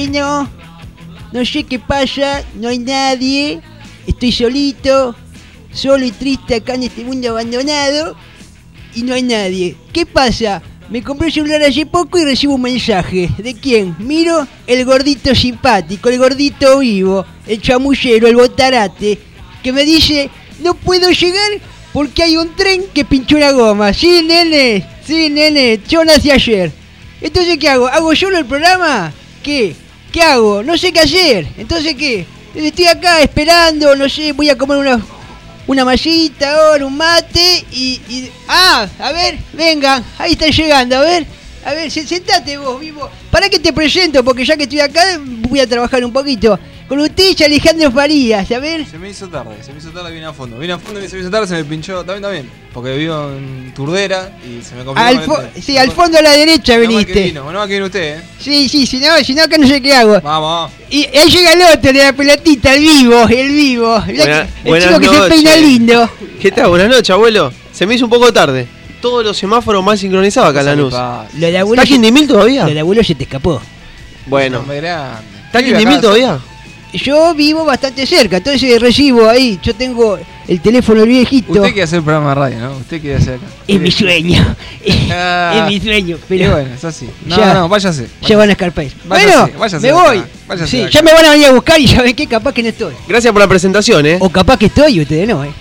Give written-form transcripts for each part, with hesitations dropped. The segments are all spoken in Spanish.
no sé qué pasa, no hay nadie, estoy solito, solo y triste acá en este mundo abandonado y no hay nadie. ¿Qué pasa? Me compré el celular hace poco y recibo un mensaje. ¿De quién? Miro, el gordito simpático, el gordito vivo, el chamullero, el botarate, que me dice, no puedo llegar porque hay un tren que pinchó una goma. Sí, nene, yo nací ayer. Entonces, ¿qué hago? ¿Hago solo el programa? ¿Qué hago? No sé qué hacer. Entonces, ¿qué? Estoy acá esperando, no sé, voy a comer una masita ahora, un mate y... a ver, vengan, ahí están llegando, a ver, sentate vos, vivo. ¿Para qué te presento? Porque ya que estoy acá, voy a trabajar un poquito. Con usted, Alejandro Farías, a ver. Se me hizo tarde, vine a fondo y se me hizo tarde, se me pinchó, también, porque vivo en Turdera y se me complicó. Sí, al fondo a la derecha viniste. No va que vino usted, Sí, si no, acá no sé qué hago. Vamos. Y ahí llega el otro de la pelotita, el vivo. El chico que se peina lindo. ¿Qué tal? Buenas noches, abuelo. Se me hizo un poco tarde. Todos los semáforos mal sincronizados acá en Lanús. ¿Está Quindimil todavía? Lo de abuelo se te escapó. Bueno. ¿Está Quindimil todavía? Yo vivo bastante cerca, entonces recibo ahí. Yo tengo el teléfono viejito. Usted quiere hacer el programa de radio, ¿no? Usted quiere hacer acá. Es mi sueño. Es mi sueño. Pero bueno, es así. No, váyase. Ya van a escarpar. Bueno, me voy. Sí, ya me van a venir a buscar y saben qué, capaz que no estoy. Gracias por la presentación, O capaz que estoy y ustedes no,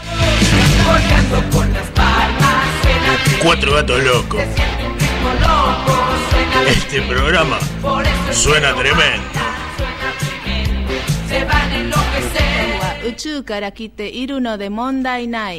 4 gatos locos. Este programa suena tremendo. 宇宙から来ているので問題ない。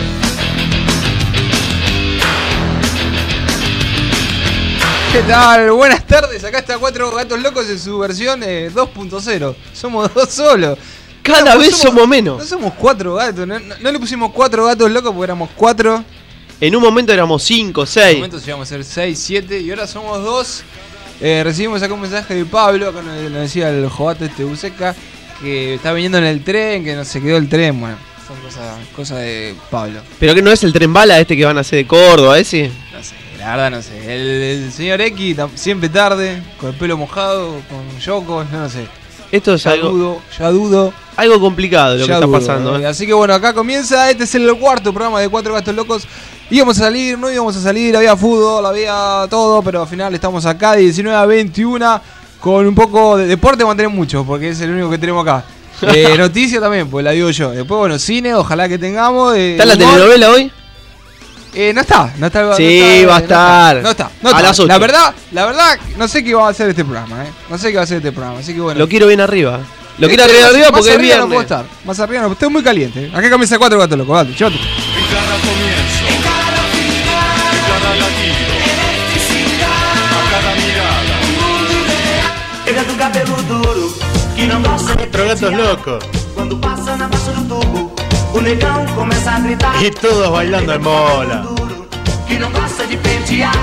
¿Qué tal? Buenas tardes, acá está 4 gatos locos en su versión 2.0. Somos 2 solos. Cada vez somos menos. No somos 4 gatos, no le pusimos 4 gatos locos porque éramos 4. En un momento éramos 5, 6. En un momento íbamos a ser 6, 7 y ahora somos 2. Recibimos acá un mensaje de Pablo, acá nos decía el jovato Buceca, que está viniendo en el tren, que no se quedó el tren, bueno, son cosas de Pablo. ¿Pero que no es el tren bala este que van a hacer de Córdoba, ese? No sé, la verdad no sé. El señor X siempre tarde, con el pelo mojado, con yocos, no sé. Esto es ya dudo. Algo complicado lo que está pasando. Así que bueno, acá comienza, este es el cuarto programa de 4 gatos locos. Íbamos a salir, no íbamos a salir, había fútbol, había todo, pero al final estamos acá de 19 a 21 con un poco de deporte, vamos a tener mucho, porque es el único que tenemos acá. Noticia también, pues la digo yo. Después, bueno, cine, ojalá que tengamos. ¿Está la telenovela hoy? No está. Sí, va a estar. No está. A las 8. La verdad, no sé qué va a hacer este programa, No sé qué va a hacer este programa, así que bueno. Lo quiero bien arriba. Lo quiero arriba porque es viernes. No puedo estar. Más arriba no, estoy muy caliente. Acá comienza 4 gatos locos, dale, llévate. En cada comienzo, en cada latido, a cada mirada. Pega tu cabelo duro, que não gosta de 4 gatos locos. Quando passa na base do tubo, o negão começa a gritar. Y todos bailando en bola. Que não gosta de pentear.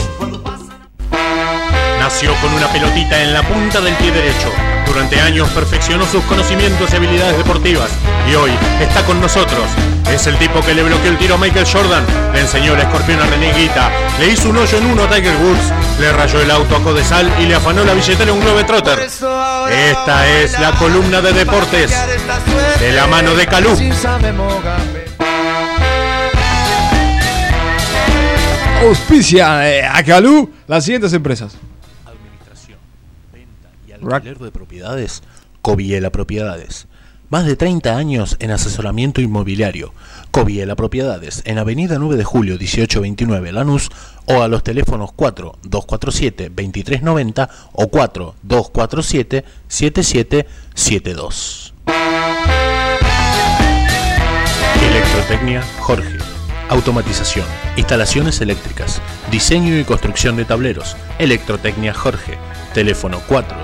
Nació con una pelotita en la punta del pie derecho. Durante años perfeccionó sus conocimientos y habilidades deportivas. Y hoy está con nosotros. Es el tipo que le bloqueó el tiro a Michael Jordan, le enseñó el escorpión a René Higuita, le hizo un hoyo en uno a Tiger Woods, le rayó el auto a Codesal y le afanó la billetera a un Globetrotter. Esta es la columna de deportes de la mano de Calú. Auspicia a Calú las siguientes empresas: Administración, venta y alquiler de propiedades. Coviela Propiedades. Más de 30 años en asesoramiento inmobiliario. Coviela Propiedades, en Avenida 9 de Julio 1829 Lanús, o a los teléfonos 4247-2390 o 4247-7772. Electrotecnia Jorge. Automatización, instalaciones eléctricas, diseño y construcción de tableros. Electrotecnia Jorge. Teléfono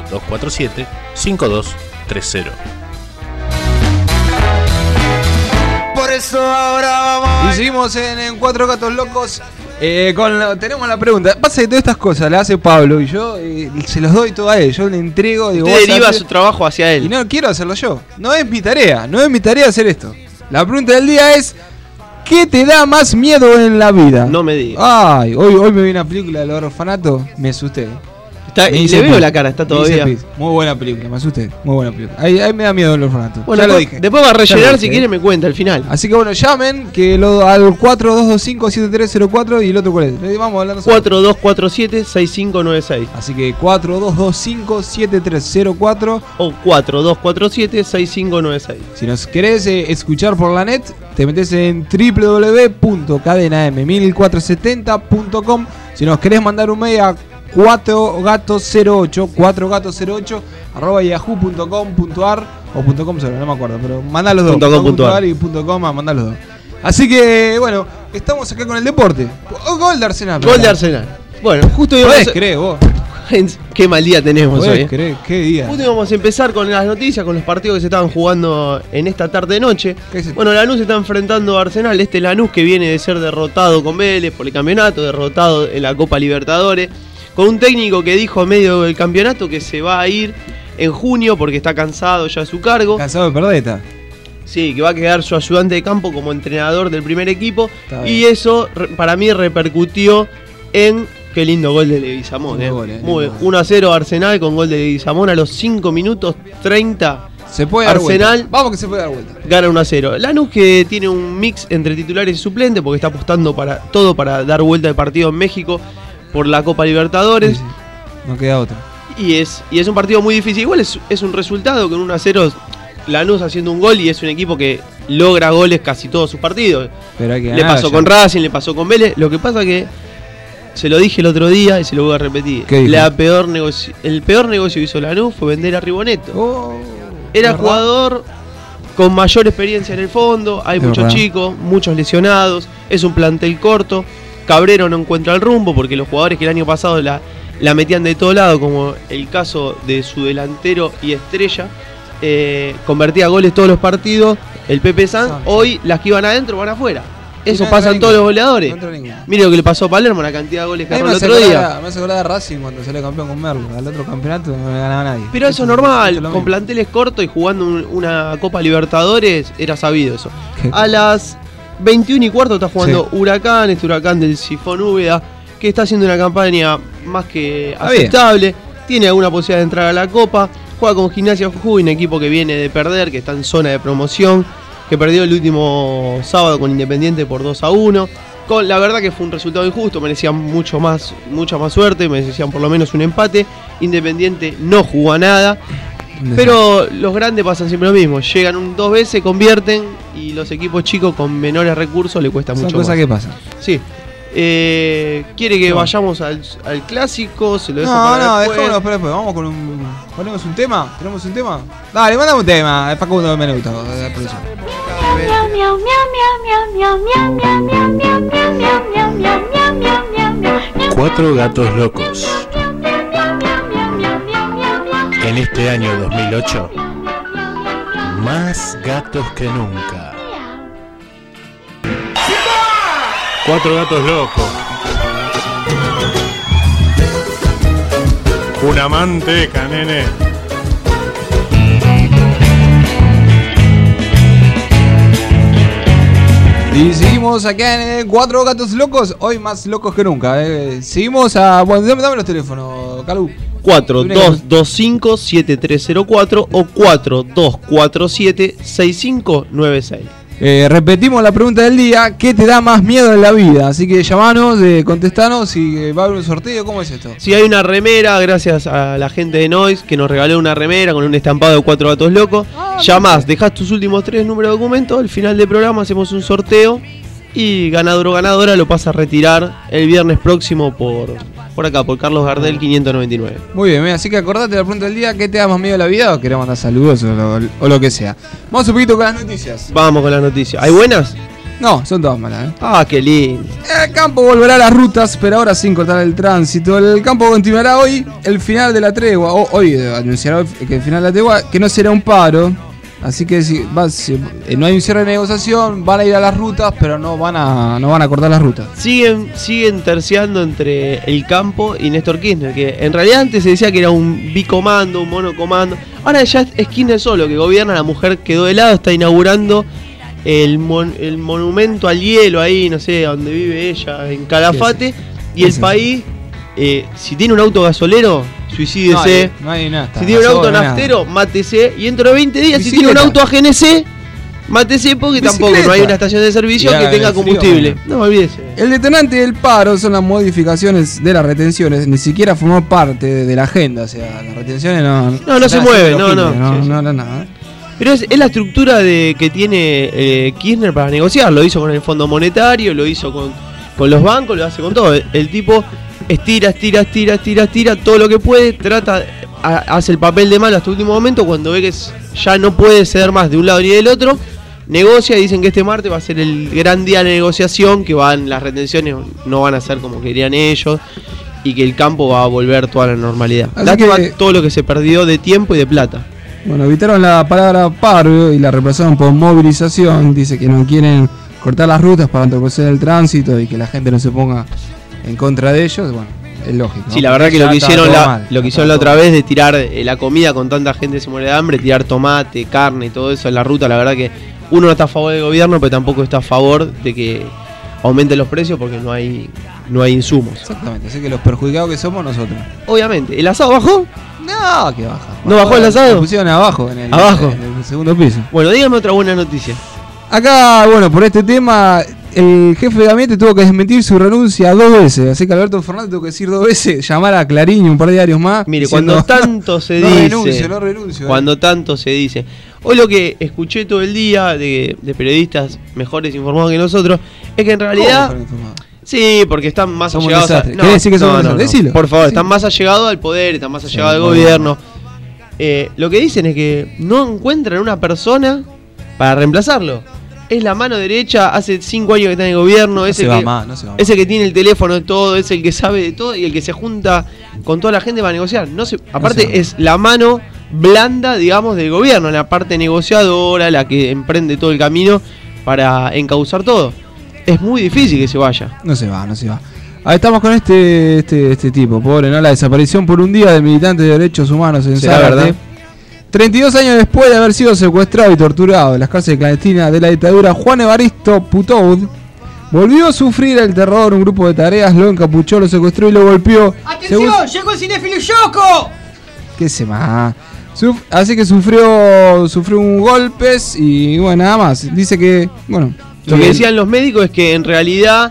4247-5230. Por eso ahora vamos. Y seguimos en 4 gatos locos. Tenemos la pregunta. Pasa que todas estas cosas las hace Pablo y yo se los doy todo a él. Yo le entrego. Digo, usted deriva su trabajo hacia él. Y no quiero hacerlo yo. No es mi tarea hacer esto. La pregunta del día es: ¿qué te da más miedo en la vida? No me digas. Ay, hoy me vi una película del orfanato. Me asusté. Y le veo la cara, está todavía. Muy buena película, me asusté. Muy buena película. Ahí me da miedo los Ornatos. Bueno, ya lo dije. Después va a rellenar si quiere, me cuenta al final. Así que bueno, llamen que al 4225-7304 y el otro cuál es. Vamos hablando. 4247-6596. Así que 4225-7304 o 4247-6596. Si nos querés escuchar por la net, te metes en www.cadenam1470.com. Si nos querés mandar un mail a 4gatos08 @yahoo.com.ar o .com solo, no me acuerdo, pero mandá los dos. .com.ar y .com, mandá los dos. Así que bueno, estamos acá con el deporte. Gol de Arsenal. Gol de Arsenal. Bueno, justo ¿Podés creer vos? Qué mal día tenemos hoy. ¿Qué día? Justo íbamos a empezar con las noticias, con los partidos que se estaban jugando en esta tarde-noche. Bueno, Lanús se está enfrentando a Arsenal. Este Lanús que viene de ser derrotado con Vélez por el campeonato, derrotado en la Copa Libertadores, con un técnico que dijo a medio del campeonato que se va a ir en junio porque está cansado ya de su cargo. ¿Cansado de Perdeta? Sí, que va a quedar su ayudante de campo como entrenador del primer equipo. Y eso para mí repercutió en... Qué lindo gol de Leguizamón, Muy 1-0 Arsenal con gol de Leguizamón a los 5 minutos 30. Se puede dar Arsenal vuelta. Vamos que se puede dar vuelta. Gana 1-0. Lanús que tiene un mix entre titulares y suplentes porque está apostando para dar vuelta de partido en México por la Copa Libertadores. Sí. No queda otra. Y es un partido muy difícil. Igual es un resultado con 1-0 Lanús haciendo un gol y es un equipo que logra goles casi todos sus partidos. Pero hay que le pasó con Racing, le pasó con Vélez. Lo que pasa que se lo dije el otro día y se lo voy a repetir. El peor negocio que hizo Lanús fue vender a Riboneto. Era jugador con mayor experiencia en el fondo. Hay muchos chicos, muchos lesionados. Es un plantel corto. Cabrero no encuentra el rumbo porque los jugadores que el año pasado la metían de todo lado, como el caso de su delantero y estrella, convertía goles todos los partidos. El Pepe Sanz, hoy las que iban adentro van afuera. Eso pasa en todos los goleadores. Mire lo que le pasó a Palermo, la cantidad de goles que ganó el otro día. Me hace acordar de Racing cuando salió campeón con Merlo. Al otro campeonato no le ganaba nadie. Pero eso es normal, con planteles cortos y jugando una Copa Libertadores, era sabido eso. A las 21:15 está jugando Huracán, este Huracán del Sifón Úbeda, que está haciendo una campaña más que aceptable. Tiene alguna posibilidad de entrar a la Copa. Juega con Gimnasia Jujuy, un equipo que viene de perder, que está en zona de promoción, que perdió el último sábado con Independiente por 2-1. La verdad que fue un resultado injusto, merecían mucha más suerte, merecían por lo menos un empate. Independiente no jugó a nada, pero los grandes pasan siempre lo mismo, llegan 2 veces, convierten, y los equipos chicos con menores recursos le cuesta mucho más. Son cosas que pasan. Sí. ¿Quiere que vayamos al clásico? ¿Se lo dejo para después? Dejámonos para después. Vamos con ¿ponemos un tema? ¿Tenemos un tema? Dale, mandame un tema. Es Facundo Menuto. Cuatro gatos locos. En este año 2008, más gatos que nunca. 4 gatos locos. Una manteca, nene. Y seguimos acá en 4 gatos locos. Hoy más locos que nunca. Seguimos a... Bueno, dame los teléfonos, Calú. 4225-7304 o 4247-6596. Repetimos la pregunta del día: ¿qué te da más miedo en la vida? Así que llamanos, contestanos y va a haber un sorteo. ¿Cómo es esto? Si hay una remera, gracias a la gente de Noise que nos regaló una remera con un estampado de 4 gatos locos. Llamás, dejás tus últimos 3 números de documento. Al final del programa hacemos un sorteo y ganador o ganadora lo pasa a retirar el viernes próximo por acá, por Carlos Gardel 599. Muy bien, así que acordate la pregunta del día: ¿qué te da más miedo en la vida? O querés mandar saludos o lo que sea. Vamos un poquito con las noticias. Vamos con las noticias. ¿Hay buenas? No, son todas malas, Ah, qué lindo. El campo volverá a las rutas, pero ahora sin cortar el tránsito. El campo continuará hoy el final de la tregua. Hoy anunciará que el final de la tregua, que no será un paro. Así que si no hay un cierre de negociación, van a ir a las rutas, pero no van a cortar las rutas. Siguen terciando entre el campo y Néstor Kirchner, que en realidad antes se decía que era un bicomando, un monocomando. Ahora ya es Kirchner solo que gobierna, la mujer quedó de lado, está inaugurando el monumento al hielo ahí, no sé, donde vive ella, en Calafate, y el país, si tiene un auto gasolero, suicídese. No hay nada. Si tiene un auto naftero, mátese. Y dentro de 20 días, si tiene un auto AGNC, mátese porque tampoco no hay una estación de servicio que tenga combustible. No olvídese. El detonante del paro son las modificaciones de las retenciones. Ni siquiera formó parte de la agenda. O sea, las retenciones no se mueven. No, nada. Pero es la estructura que tiene Kirchner para negociar. Lo hizo con el Fondo Monetario, lo hizo con los bancos, lo hace con todo. El tipo estira todo lo que puede, hace el papel de malo hasta el último momento. Cuando ve que ya no puede ceder más de un lado ni del otro, negocia y dicen que este martes va a ser el gran día de negociación, que las retenciones no van a ser como querían ellos y que el campo va a volver toda la normalidad. Lástima todo lo que se perdió de tiempo y de plata. Bueno, evitaron la palabra paro y la reemplazaron por movilización. Dice que no quieren cortar las rutas para entorpecer el tránsito y que la gente no se ponga en contra de ellos. Bueno, es lógico, ¿no? Sí, la verdad que lo que hicieron la otra vez de tirar la comida con tanta gente se muere de hambre, tirar tomate, carne y todo eso en la ruta, la verdad que uno no está a favor del gobierno, pero tampoco está a favor de que aumenten los precios porque no hay insumos. Exactamente, así que los perjudicados que somos nosotros. Obviamente. ¿El asado bajó? No, que baja. ¿No bajó el asado? Lo pusieron abajo, en el segundo piso. Bueno, dígame otra buena noticia. Acá, bueno, por este tema, el jefe de gabinete tuvo que desmentir su renuncia 2 veces. Así que Alberto Fernández tuvo que decir 2 veces, llamar a Clarín y un par de diarios más. Mire, cuando tanto se dice. No renuncio. Cuando tanto se dice. Hoy lo que escuché todo el día de periodistas mejores informados que nosotros es que en realidad. Sí, porque están más allegados a... ¿Querés decir que somos un desastre? Por favor, están más allegados al poder, están más allegados al gobierno. Lo que dicen es que no encuentran una persona para reemplazarlo. Es la mano derecha, hace 5 años que está en el gobierno, es el que tiene el teléfono de todo, es el que sabe de todo y el que se junta con toda la gente para negociar. Aparte es la mano blanda, digamos, del gobierno, la parte negociadora, la que emprende todo el camino para encauzar todo. Es muy difícil que se vaya. No se va. Ahí estamos con este tipo, pobre, ¿no? La desaparición por un día del militante de derechos humanos en Zárate. 32 años después de haber sido secuestrado y torturado en las cárceles clandestinas de la dictadura, Juan Evaristo Putoud volvió a sufrir el terror. Un grupo de tareas lo encapuchó, lo secuestró y lo golpeó. ¡Atención! ¡Llegó el cinéfilo Yoko! ¿Qué se más? Así que sufrió un golpes y bueno, nada más. Dice que, bueno... Lo que decían los médicos es que en realidad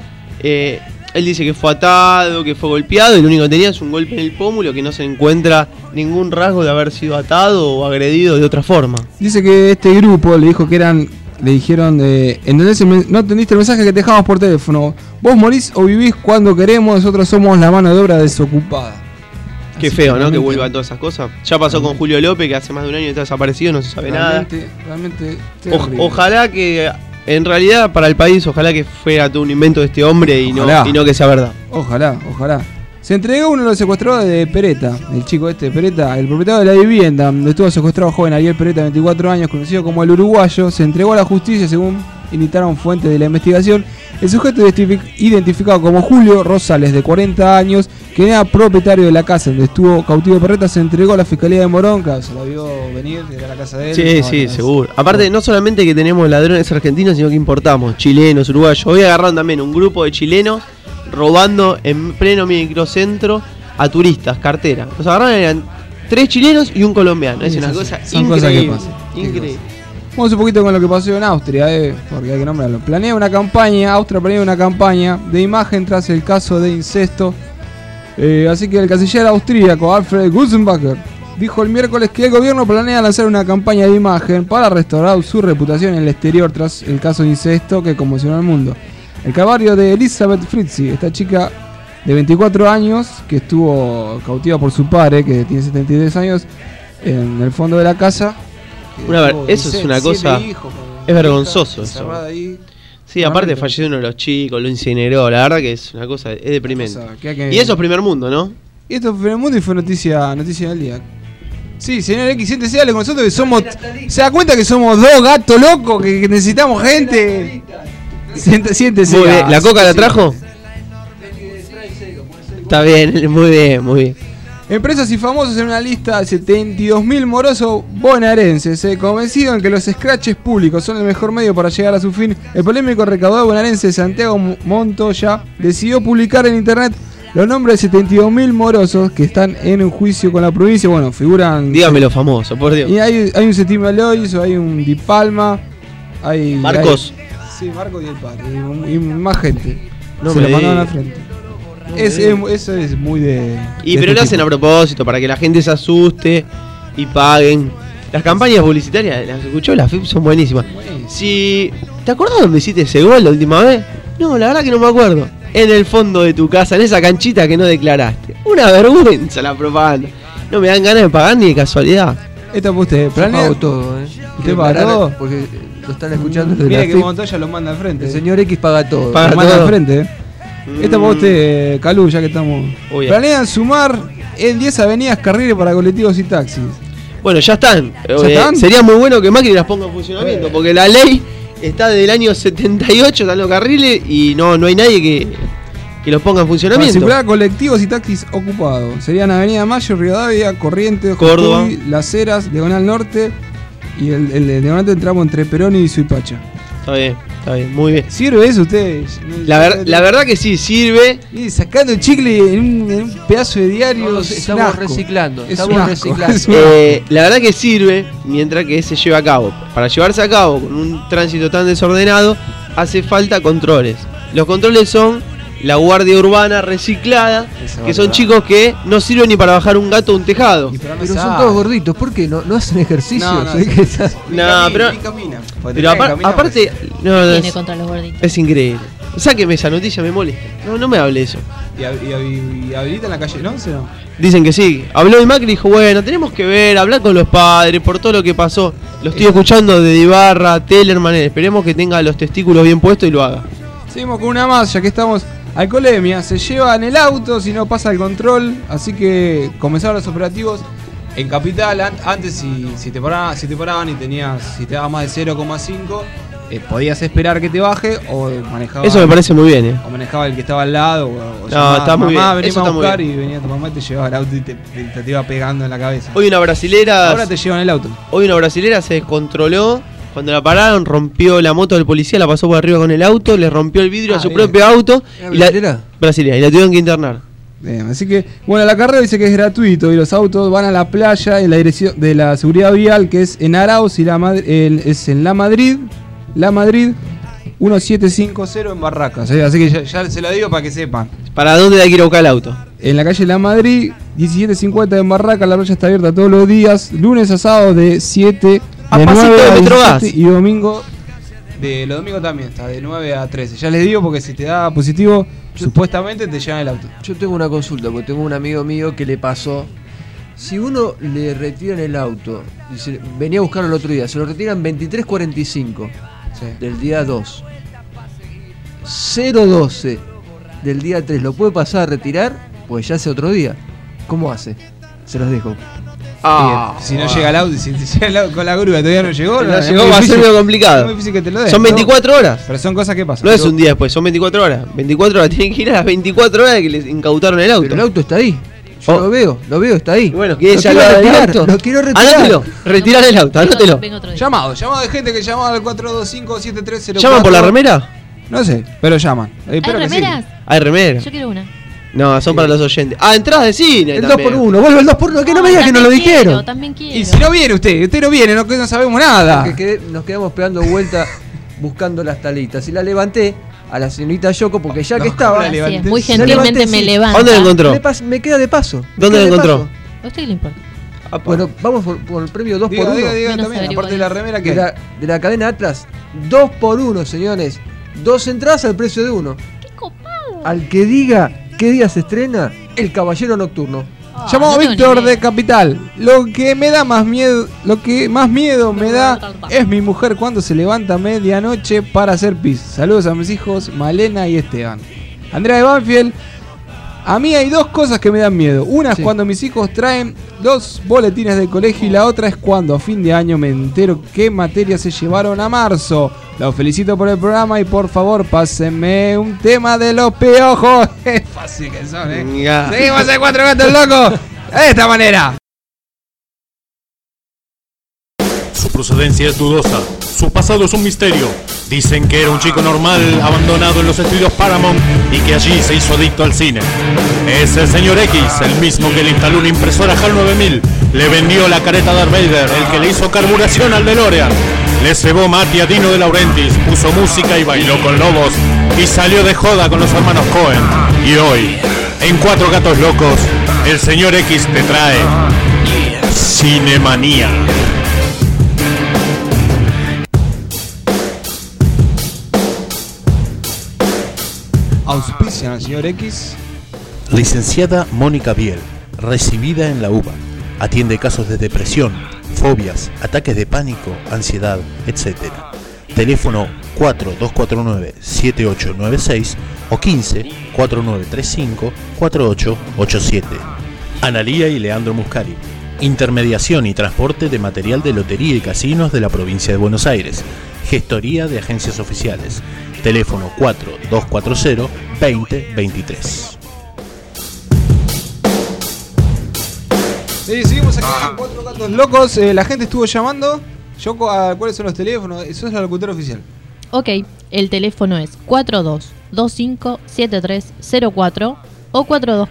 él dice que fue atado, que fue golpeado y lo único que tenía es un golpe en el pómulo, que no se encuentra ningún rasgo de haber sido atado o agredido de otra forma. Dice que este grupo le dijeron no entendiste el mensaje que te dejamos por teléfono. Vos morís o vivís cuando queremos, nosotros somos la mano de obra desocupada. Qué feo, ¿no? Que vuelvan todas esas cosas. Ya pasó con Julio López, que hace más de un año está desaparecido, no se sabe nada. Realmente ojalá que... En realidad, para el país, ojalá que fuera todo un invento de este hombre y no que sea verdad. Ojalá. Se entregó uno de los secuestradores de Pereta, el chico Pereta, el propietario de la vivienda, donde estuvo secuestrado joven Ariel Pereta, 24 años, conocido como el uruguayo. Se entregó a la justicia, según indicaron fuentes de la investigación. El sujeto identificado como Julio Rosales, de 40 años, que era propietario de la casa donde estuvo cautivo Pereta, se entregó a la Fiscalía de Morón. Claro, se lo vio venir desde la casa de él. Sí, seguro. Aparte, no solamente que tenemos ladrones argentinos, sino que importamos chilenos, uruguayos. Hoy agarraron también un grupo de chilenos robando en pleno microcentro a turistas, cartera. Los agarraron, eran 3 chilenos y un colombiano. Es una cosa increíble. Cosas que pasan. Increíble. Vamos un poquito con lo que pasó en Austria, porque hay que nombrarlo. Austria planea una campaña de imagen tras el caso de incesto. Así que el canciller austríaco Alfred Gusenbacher dijo el miércoles que el gobierno planea lanzar una campaña de imagen para restaurar su reputación en el exterior tras el caso de incesto que conmocionó al mundo. El calvario de Elisabeth Fritzi, esta chica de 24 años que estuvo cautiva por su padre, que tiene 73 años, en el fondo de la casa. Eso es una cosa... Es vergonzoso eso. Sí, aparte falleció uno de los chicos, lo incineró. La verdad que es una cosa, es deprimente. Y eso es primer mundo, ¿no? Y esto es primer mundo y fue noticia del día. Sí, señor X, siéntese, hable con nosotros que somos... ¿Se da cuenta que somos 2 gatos locos que necesitamos gente? Siéntese. Muy bien. ¿La coca la trajo? Está bien, muy bien. Empresas y famosos en una lista de 72.000 morosos bonaerenses. Convencido en que los scratches públicos son el mejor medio para llegar a su fin, el polémico recaudador bonaerense Santiago Montoya decidió publicar en internet los nombres de 72.000 morosos que están en un juicio con la provincia. Bueno, figuran. Dígame lo famoso, por Dios. Y hay un Settimio Alois, hay un Di Palma, hay. Marcos. Sí, Marcos y el padre. Y más gente. No se me lo mandaron digas. al frente. Eso es muy de. Y de pero este lo hacen tipo. a propósito, para que la gente se asuste y paguen. Las campañas publicitarias, las escuchó la FIP, son buenísimas. Si ¿te acordás dónde hiciste ese gol la última vez? No, la verdad que no me acuerdo. En el fondo de tu casa, en esa canchita que no declaraste. Una vergüenza la propaganda. No me dan ganas de pagar ni de casualidad. Esta para usted. Yo ¿Planea? pago todo, ¿Usted paga todo? Porque lo están escuchando los de Mire la que FIP. Montoya lo manda al frente. El señor X paga todo. Paga Lo manda todo. al frente. Esta para usted, Calú, ya que estamos. Uy, Planean sumar en 10 avenidas carriles para colectivos y taxis. Bueno, ya están. están? Sería muy bueno que Macri las ponga en funcionamiento, porque la ley está del año 78, están los carriles y no hay nadie que los ponga en Para funcionamiento. circular colectivos y taxis ocupados. Serían Avenida Mayo, Rivadavia, Corrientes, Córdoba. Jujuy, Las Heras, Diagonal Norte y el de Diagonal entramos entre Perón y Suipacha. Está bien, muy bien. ¿Sirve eso usted? La verdad que sí, sirve. Y sacando el chicle en un pedazo de diario. No, es un estamos asco. reciclando. Es Estamos un asco. reciclando. Es un asco. La verdad que sirve mientras que se lleve a cabo. Para llevarse a cabo con un tránsito tan desordenado, hace falta controles. Los controles son la guardia urbana reciclada, Esa que son verdad. chicos que no sirven ni para bajar un gato o un tejado. Pero son todos gorditos. ¿Por qué? ¿No hacen ejercicio? No, no, ¿Sabés sí. que está- No, pero- Pero aparte, no, Tiene es, contra los gorditos. es increíble. Sáqueme esa noticia, me molesta. No me hable eso. Y habilita en la calle 11, ¿no? Dicen que sí. Habló de Macri y dijo, bueno, tenemos que ver, hablar con los padres por todo lo que pasó. Lo estoy escuchando de Ibarra, Tellerman, esperemos que tenga los testículos bien puestos y lo haga. Seguimos con una más, ya que estamos. Alcoholemia, se lleva en el auto si no pasa el control. Así que comenzaron los operativos en Capital. Antes si te paraban y si te daba más de 0,5, podías esperar que te baje o manejaba. Eso me parece muy bien, O manejaba el que estaba al lado. O No, está muy mamá, bien, venime eso a está muy buscar bien. y venía tu mamá y te llevaba el auto y te iba pegando en la cabeza. Hoy una brasilera. Ahora te llevan el auto. Hoy una brasilera se descontroló. Cuando la pararon, rompió la moto del policía, la pasó por arriba con el auto, le rompió el vidrio a su bien. propio auto. ¿Era Y la, brasilera? brasilera, y la tuvieron que internar. Bien, así que, bueno, la carrera dice que es gratuito y los autos van a la playa en la dirección de la seguridad vial, que es en Arauz y es en La Madrid 1750 en Barracas. Así que ya se lo digo para que sepan. ¿Para dónde hay que ir a buscar el auto? En la calle La Madrid, 1750 en Barracas, la playa está abierta todos los días, lunes a sábado de 7 A de pasito 9 de a Metrogas. 17 y domingo los domingos también está de 9 a 13. Ya les digo porque si te da positivo, supuestamente te llevan el auto. Yo tengo una consulta, porque tengo un amigo mío que le pasó. Si uno le retiran el auto, dice, venía a buscarlo el otro día, se lo retiran 23:45 del día 2, 0:12 del día 3, ¿lo puede pasar a retirar? Pues ya hace otro día. ¿Cómo hace? Se los dejo. Si no llega el auto, si llega el auto con la grúa todavía no llegó, No es llegó, muy va a ser difícil- medio es complicado. muy difícil que te lo den. Son 24 horas. Pero son cosas que pasan. No es un día después, son 24 horas. 24 horas, tienen que ir a las 24 horas de que les incautaron el auto. Pero el auto está ahí. Yo Oh. lo veo, está ahí. Y bueno, ¿quiere Lo ya quiero lo del retirar, auto? lo quiero retirar. Anótelo, retirar el auto, anótelo. Vengo otro día. Llamado de gente que llamaba al 425-7304. ¿Llaman por la remera? No sé, pero llaman. ¿Hay Espero que sí. remeras? Hay remera. Yo quiero una. No, son para los oyentes. Ah, entradas de cine. El también. 2x1, vuelve el 2x1, que no me digas que no lo también quiero, dijeron. También quiero. Y si no viene usted no viene, no sabemos nada. Porque nos quedamos pegando vuelta buscando las talitas. Y la levanté a la señorita Yoko porque ya que estaba. la Así es, levanté. muy La gentilmente levanté, me sí. levanta. ¿Dónde lo encontró? Me queda de paso. me ¿Dónde queda lo de encontró? paso. ¿A usted qué le importa? Apa. Bueno, vamos por el premio 2x1. Diga Menos también, averiguar. aparte de la remera que De la cadena Atlas. 2x1, señores. 2 entradas al precio de 1. ¡Qué copado! Al que diga qué día se estrena, El Caballero Nocturno. Llamado no tengo Víctor ni idea. de Capital. Lo que más miedo me da es mi mujer cuando se levanta a medianoche para hacer pis. Saludos a mis hijos Malena y Esteban. Andrea de Banfield. A mí hay dos cosas que me dan miedo. Una es Sí. cuando mis hijos traen 2 boletines de colegio y la otra es cuando a fin de año me entero qué materias se llevaron a marzo. Los felicito por el programa y por favor pásenme un tema de los piojos. Es fácil que son, Ya. Seguimos en 4 Gatos Locos de esta manera. Su procedencia es dudosa, su pasado es un misterio. Dicen que era un chico normal abandonado en los estudios Paramount y que allí se hizo adicto al cine. Es el señor X, el mismo que le instaló una impresora HAL 9000, le vendió la careta a Darth Vader, el que le hizo carburación al DeLorean, le cebó mate a Dino De Laurentiis, puso música y bailó con lobos, y salió de joda con los hermanos Cohen. Y hoy, en Cuatro Gatos Locos, el señor X te trae Cinemanía. Auspician al señor X. Licenciada Mónica Biel, recibida en la UBA. Atiende casos de depresión, fobias, ataques de pánico, ansiedad, etc. Teléfono 4249-7896 o 15-4935-4887. Analía y Leandro Muscari. Intermediación y transporte de material de lotería y casinos de la provincia de Buenos Aires. Gestoría de agencias oficiales. Teléfono 4240-2023. Seguimos aquí en Cuatro Gatos Locos. La gente estuvo llamando. Yoko, ¿cuáles son los teléfonos? Eso es la locutora oficial. Ok, el teléfono es 42257304 o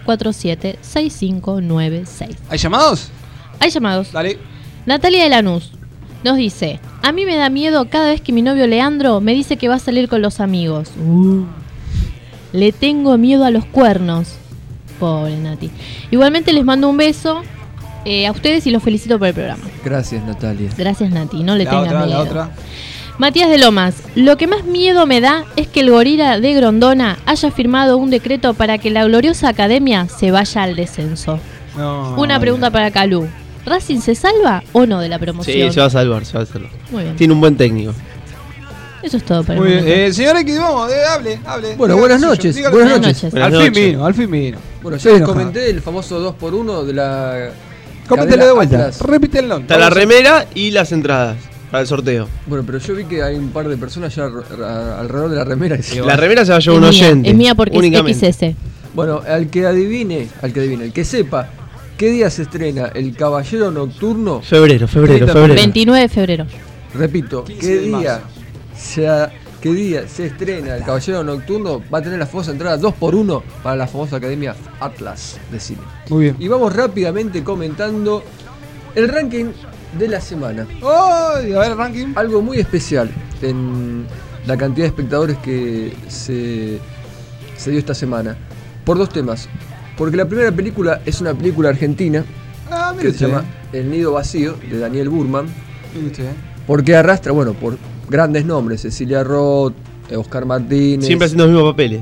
4247-6596. ¿Hay llamados? Hay llamados. Dale. Natalia de Lanús nos dice: a mí me da miedo cada vez que mi novio Leandro me dice que va a salir con los amigos. Le tengo miedo a los cuernos. Pobre Nati. Igualmente les mando un beso a ustedes y los felicito por el programa. Gracias, Natalia. Gracias, Nati. No le La tengas otra, miedo. la otra. Matías de Lomas: lo que más miedo me da es que el gorila de Grondona haya firmado un decreto para que la gloriosa academia se vaya al descenso. No, Una pregunta para Calú: ¿Racing se salva o no de la promoción? Sí, se va a salvar, se va a salvar. Muy bien. Tiene un buen técnico. Eso es todo para Muy el bien. momento. Señor X, vamos, hable. Bueno, Diga buenas lo noches, suyo, diga lo buenas suyo. noches. Buenas Al fin noches. vino. Bueno, Estoy ya les enojado. comenté el famoso 2x1 de la. Coméntelo cadena de vuelta. Atlas. Repítelo. Está la remera y las entradas para el sorteo. Bueno, pero yo vi que hay un par de personas ya alrededor de la remera. La remera se va a llevar un Es mía, oyente. es mía porque únicamente. es XS. Bueno, al que adivine, el que sepa qué día se estrena El Caballero Nocturno, Febrero. 29 de febrero. repito, 15 de qué día se estrena El Caballero Nocturno, va a tener la famosa entrada 2x1 para la famosa Academia Atlas de Cine. Muy bien. Y vamos rápidamente comentando el ranking de la semana. Oh, a ver el ranking. Algo muy especial en la cantidad de espectadores que se dio esta semana. Por dos temas. Porque la primera película es una película argentina Ah, que se llama El Nido Vacío, de Daniel Burman. Mire usted. Porque arrastra, bueno, por grandes nombres: Cecilia Roth, Oscar Martínez. Siempre haciendo los mismos papeles.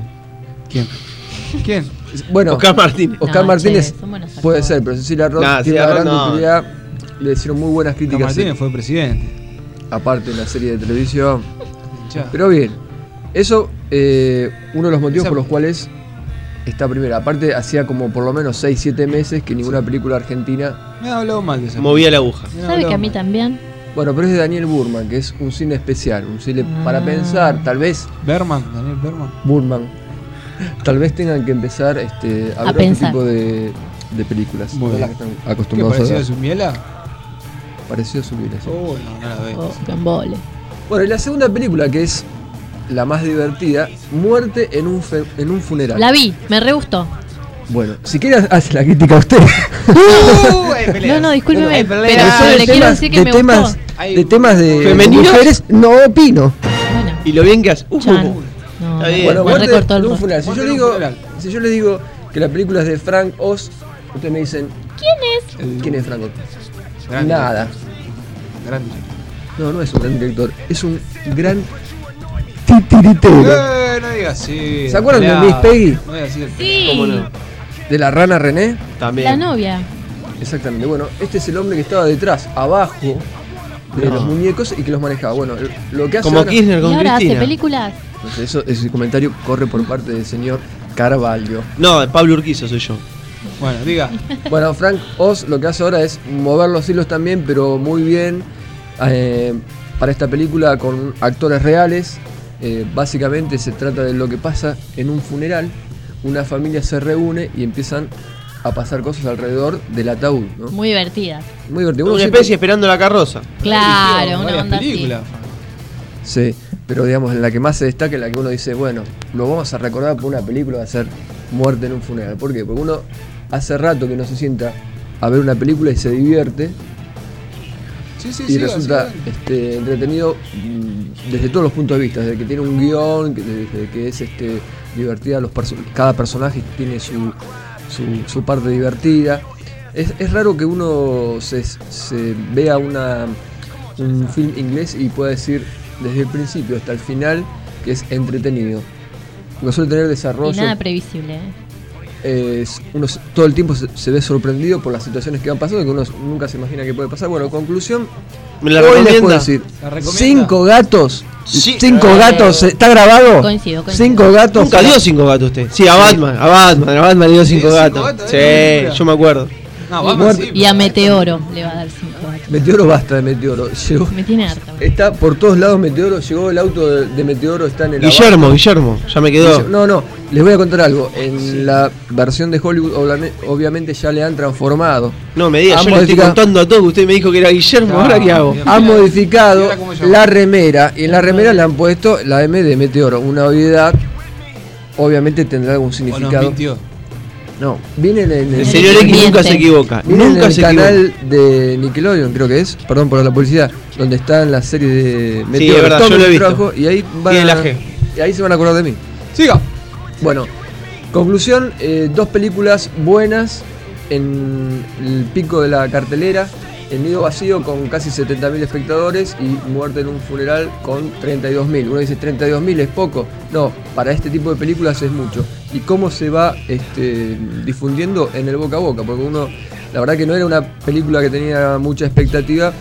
¿Quién? Bueno, Oscar Martínez. Oscar No, Martínez che, son buenos puede actores. ser, pero Cecilia Roth Nah, tiene Cecilia una Roth gran no. notoriedad. Le hicieron muy buenas Don críticas, Martínez fue presidente. aparte de la serie de televisión. Ya. Pero bien, eso uno de los motivos por los cuales está primera. Aparte, hacía como por lo menos 6-7 meses que ninguna película argentina. Me ha hablado mal de esa. Movía la aguja. Me ha ¿Sabe hablado que a mí mal. también? Bueno, pero es de Daniel Burman, que es un cine especial, un cine para pensar. Tal vez Daniel Berman. Burman, tal vez tengan que empezar a ver otro pensar. tipo de películas. Muy No bien. las que están ¿Qué acostumbrados a parecía ver. a su miela? Parecido a su vida, sí. Oh, no la veo. Oh, qué embole. Bueno, y la segunda película, que es la más divertida, Muerte en un funeral. La vi, me re gustó. Bueno, si quieres hace la crítica a usted. No, discúlpeme, Hay pero peleas. Yo le quiero decir que me temas, Hay de temas de femeninos. mujeres no opino. gustó. Bueno, Y lo bien que hace. Chan. No, Está bien. Bueno, me Muerte recortó el en un rostro. funeral. Muerte en un funeral. Si yo les digo que la película es de Frank Oz, ustedes me dicen, ¿quién es Frank Oz? Grande. Nada. Grande. No es un gran director, es un gran titiritero. No digas así. ¿Se acuerdan de peleado. Miss Peggy? No digas así. Sí, ¿Cómo no? De la rana René. También. la novia. Exactamente. Bueno, este es el hombre que estaba detrás, abajo de los muñecos y que los manejaba. Bueno, lo que hace Como ahora- Kirchner Y con ahora hace Cristina. películas. Pues eso, ese comentario corre por parte del señor Carvalho. No, Pablo Urquizo soy yo. Bueno, diga. Bueno, Frank Oz lo que hace ahora es mover los hilos también, pero muy bien, para esta película con actores reales. Básicamente se trata de lo que pasa en un funeral. Una familia se reúne y empiezan a pasar cosas alrededor del ataúd, ¿no? Muy divertida. Muy divertido. Una Uno especie siempre- esperando la carroza. Claro, una Varias onda así. películas. Sí, pero digamos, en la que más se destaca, en la que uno dice, bueno, lo vamos a recordar por una película, va a ser Muerte en un funeral. ¿Por qué? Porque uno hace rato que no se sienta a ver una película y se divierte. Y resulta entretenido desde todos los puntos de vista, desde que tiene un guión, desde que es divertida, cada personaje tiene su parte divertida. Es raro que uno se vea un film inglés y pueda decir desde el principio hasta el final que es entretenido. Porque suele tener desarrollo. Y nada previsible, uno todo el tiempo se ve sorprendido por las situaciones que van pasando, que uno nunca se imagina que puede pasar. Bueno, conclusión, ¿me la hoy recomienda? les puedo decir, 5 gatos. 5 gatos, ¿está grabado? Coincido. 5 gatos. Nunca dio 5 gatos usted. Sí, a Batman le dio 5 gatos. Sí, yo me acuerdo. No, Batman sí, y a Meteoro le va a dar 5 gatos. Meteoro, basta de Meteoro. Llegó, me tiene harta. Está por todos lados Meteoro. Llegó el auto de Meteoro, está en el Guillermo, ya me quedó. No, les voy a contar algo. En la versión de Hollywood, obviamente ya le han transformado. No me digas, yo le estoy contando a todo que usted me dijo que era Guillermo, ¿ahora qué hago? Han modificado la remera, y en la remera le han puesto la M de Meteoro. Una obviedad, obviamente tendrá algún significado. No, viene en el señor X nunca se equivoca. Nunca en el canal de Nickelodeon, creo que es, perdón por la publicidad, donde está en la serie de Meteoro. Sí, es verdad, yo lo he visto. Y ahí ahí se van a acordar de mí. Siga. Bueno, conclusión, 2 películas buenas en el pico de la cartelera. El Nido Vacío con casi 70.000 espectadores y Muerte en un funeral con 32.000. Uno dice 32.000 es poco. No, para este tipo de películas es mucho. ¿Y cómo se va difundiendo en el boca a boca? Porque uno, la verdad que no era una película que tenía mucha expectativa.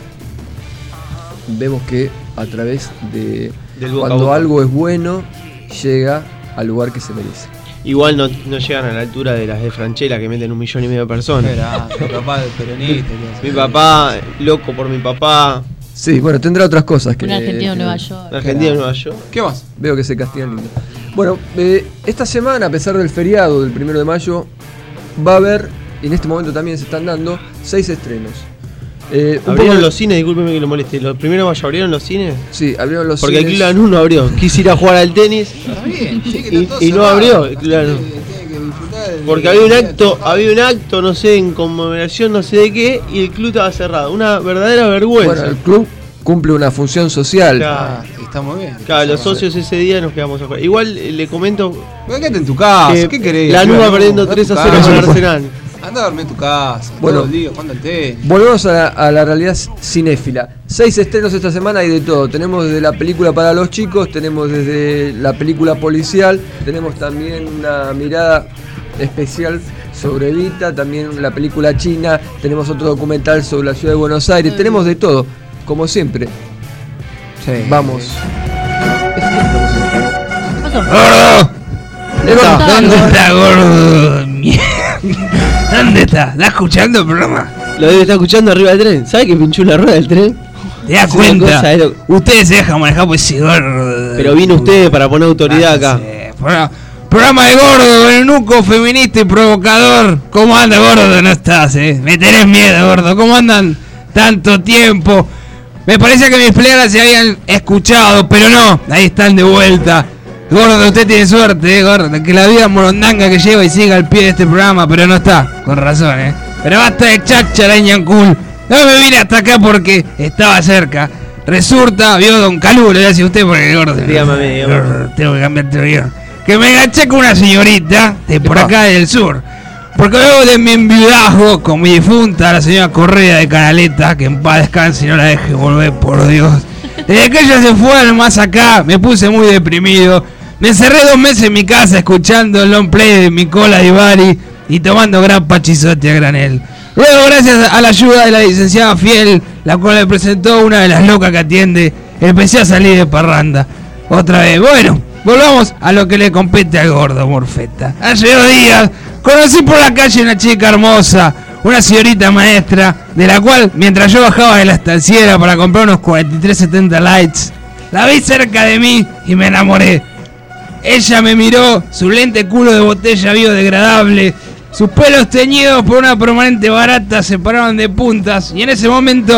Vemos que a través de cuando algo es bueno, llega al lugar que se merece. Igual no llegan a la altura de las de Franchella, que meten 1,5 millones de personas. Mi papá es peronista. Mi papá, loco por mi papá. Sí, bueno, tendrá otras cosas que... Una Argentina en Nueva York. Una Argentina en Nueva York. ¿Qué más? Veo que se castigan lindo. Bueno, esta semana, a pesar del feriado del 1 de mayo, va a haber, y en este momento también se están dando, 6 estrenos. ¿Abrieron los cines? Discúlpeme que lo moleste. ¿Los primeros de mayo abrieron los cines? Sí, abrieron los porque cines. Porque el Club Lanús no abrió. Quise ir a jugar al tenis. Está bien, y no abrió el Club Lanús. Porque había un acto, no sé, en conmemoración no sé de qué, y el club estaba cerrado. Una verdadera vergüenza. Bueno, el club cumple una función social. Claro. Está muy bien. Claro, los socios ese día nos quedamos afuera. Igual le comento. Quédate en tu casa, ¿qué querés? Lanús va perdiendo 3-0 con el Arsenal. Anda a dormir en tu casa, bueno, todo el día, jugando al tenis. Volvemos a la realidad cinéfila. 6 estrenos esta semana y de todo. Tenemos desde la película para los chicos, tenemos desde la película policial, tenemos también una mirada especial sobre Evita, también la película china, tenemos otro documental sobre la ciudad de Buenos Aires, tenemos de todo, como siempre. Sí. Vamos. ¡Gordo! ¿Dónde está, gordo? ¿Dónde está? ¿Estás escuchando el programa? Lo debe estar escuchando arriba del tren. ¿Sabe que pinchó la rueda del tren? ¿Te das cuenta? Ustedes se dejan manejar por ese gordo. Pero vino usted para poner autoridad acá. Programa de gordo, eunuco, feminista y provocador. ¿Cómo anda, gordo? No estás, Me tenés miedo, gordo. ¿Cómo andan tanto tiempo? Me parecía que mis plegas se habían escuchado, pero no. Ahí están de vuelta. Gordo, usted tiene suerte, gordo. Que la vida morondanga que lleva y siga al pie de este programa, pero no está. Con razón, Pero basta de cháchara, ñancul. No me vine hasta acá porque estaba cerca. Resulta, vio Don Calú, le voy a decir a usted porque gordo. Dígame. Tengo que cambiarte de guión. Que me enganché con una señorita de por acá del sur. Porque luego de mi enviudazgo con mi difunta, la señora Correa de Canaleta, que en paz descanse y no la deje volver, por Dios. Desde que ella se fue más acá, me puse muy deprimido. Me encerré 2 meses en mi casa escuchando el long play de Nicola Ibarri y tomando gran pachizote a granel. Luego, gracias a la ayuda de la licenciada Fiel, la cual me presentó una de las locas que atiende, empecé a salir de parranda. Otra vez, bueno, volvamos a lo que le compete al gordo Morfeta. Hace 2 días conocí por la calle una chica hermosa, una señorita maestra, de la cual, mientras yo bajaba de la estanciera para comprar unos 4370 lights, la vi cerca de mí y me enamoré. Ella me miró, su lente culo de botella biodegradable, sus pelos teñidos por una permanente barata se pararon de puntas y en ese momento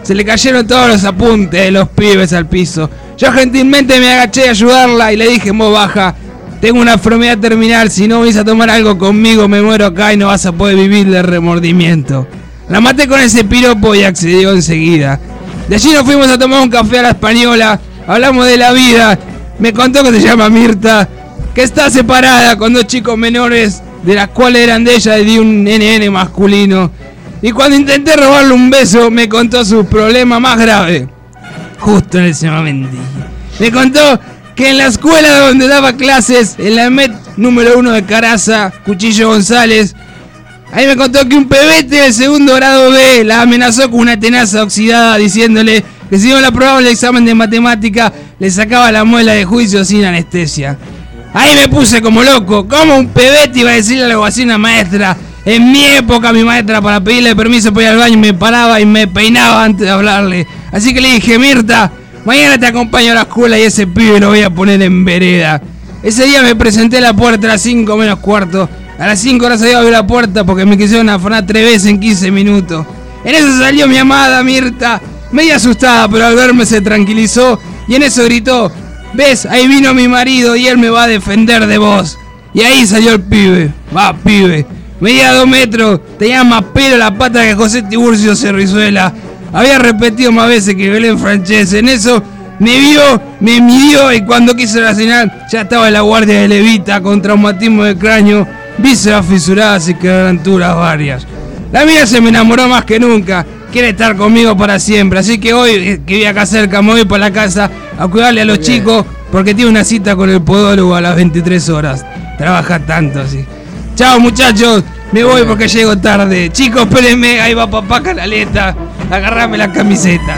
Se le cayeron todos los apuntes de los pibes al piso. Yo gentilmente me agaché a ayudarla y le dije en voz baja: tengo una enfermedad terminal, si no venís a tomar algo conmigo me muero acá y no vas a poder vivir de remordimiento. La maté con ese piropo y accedió enseguida. De allí nos fuimos a tomar un café a la española, hablamos de la vida, me contó que se llama Mirta, que está separada con 2 chicos menores, de las cuales eran de ella y de un NN masculino. Y cuando intenté robarle un beso, me contó su problema más grave. Justo en ese momento. Me contó que en la escuela donde daba clases, en la EMET número 1 de Caraza, Cuchillo González, ahí me contó que un pebete del segundo grado B la amenazó con una tenaza oxidada diciéndole que si no le aprobaba el examen de matemática, le sacaba la muela de juicio sin anestesia. Ahí me puse como loco. ¿Cómo un pebete iba a decirle algo así a una maestra? En mi época mi maestra, para pedirle permiso para ir al baño, me paraba y me peinaba antes de hablarle. Así que le dije: Mirta, mañana te acompaño a la escuela y ese pibe lo voy a poner en vereda. Ese día me presenté a la puerta a las 5 menos cuarto. A las 5 horas había abrir la puerta porque me quisieron afanar 3 veces en 15 minutos. En eso salió mi amada Mirta, media asustada, pero al verme se tranquilizó y en eso gritó: ¿ves? Ahí vino mi marido y él me va a defender de vos. Y ahí salió el pibe. Va, pibe. Medía 2 metros, tenía más pelo la pata que José Tiburcio Cerrizuela. Había repetido más veces que Belén Francese. En eso me vio, me midió y cuando quiso la señal ya estaba en la guardia de Levita con traumatismo de cráneo, vísceras fisuradas y quebranturas varias. La mía se me enamoró más que nunca. Quiere estar conmigo para siempre. Así que hoy, que voy acá cerca, me voy para la casa a cuidarle a los chicos porque tiene una cita con el podólogo a las 23 horas. Trabaja tanto así. Chao muchachos, me voy porque llego tarde. Chicos, espérenme, ahí va papá Canaleta. Agarrame la camiseta.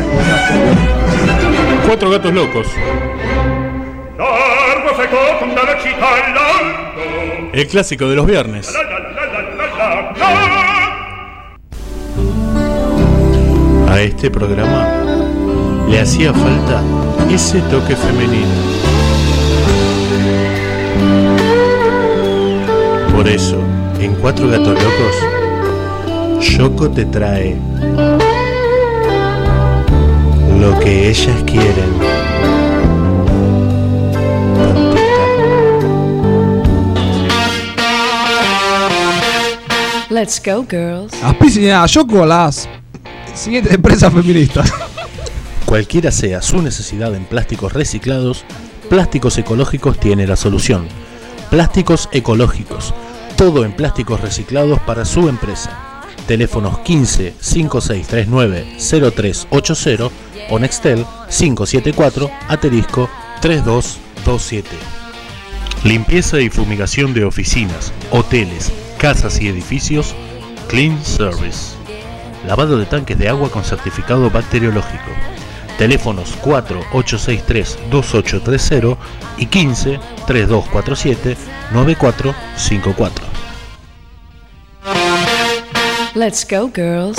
4 gatos locos. El clásico de los viernes. A este programa le hacía falta ese toque femenino. Por eso, en 4 gatos locos, Yoko te trae lo que ellas quieren. Let's go, girls. Auspician a Yoko las siguientes empresas feministas. Cualquiera sea su necesidad en plásticos reciclados, Plásticos Ecológicos tiene la solución. Plásticos Ecológicos. Todo en plásticos reciclados para su empresa. Teléfonos 15 5639 0380 o Nextel 574 *3227. Limpieza y fumigación de oficinas, hoteles, casas y edificios. Clean Service. Lavado de tanques de agua con certificado bacteriológico. Teléfonos 4863-2830 y 15-3247-9454. Let's go, girls.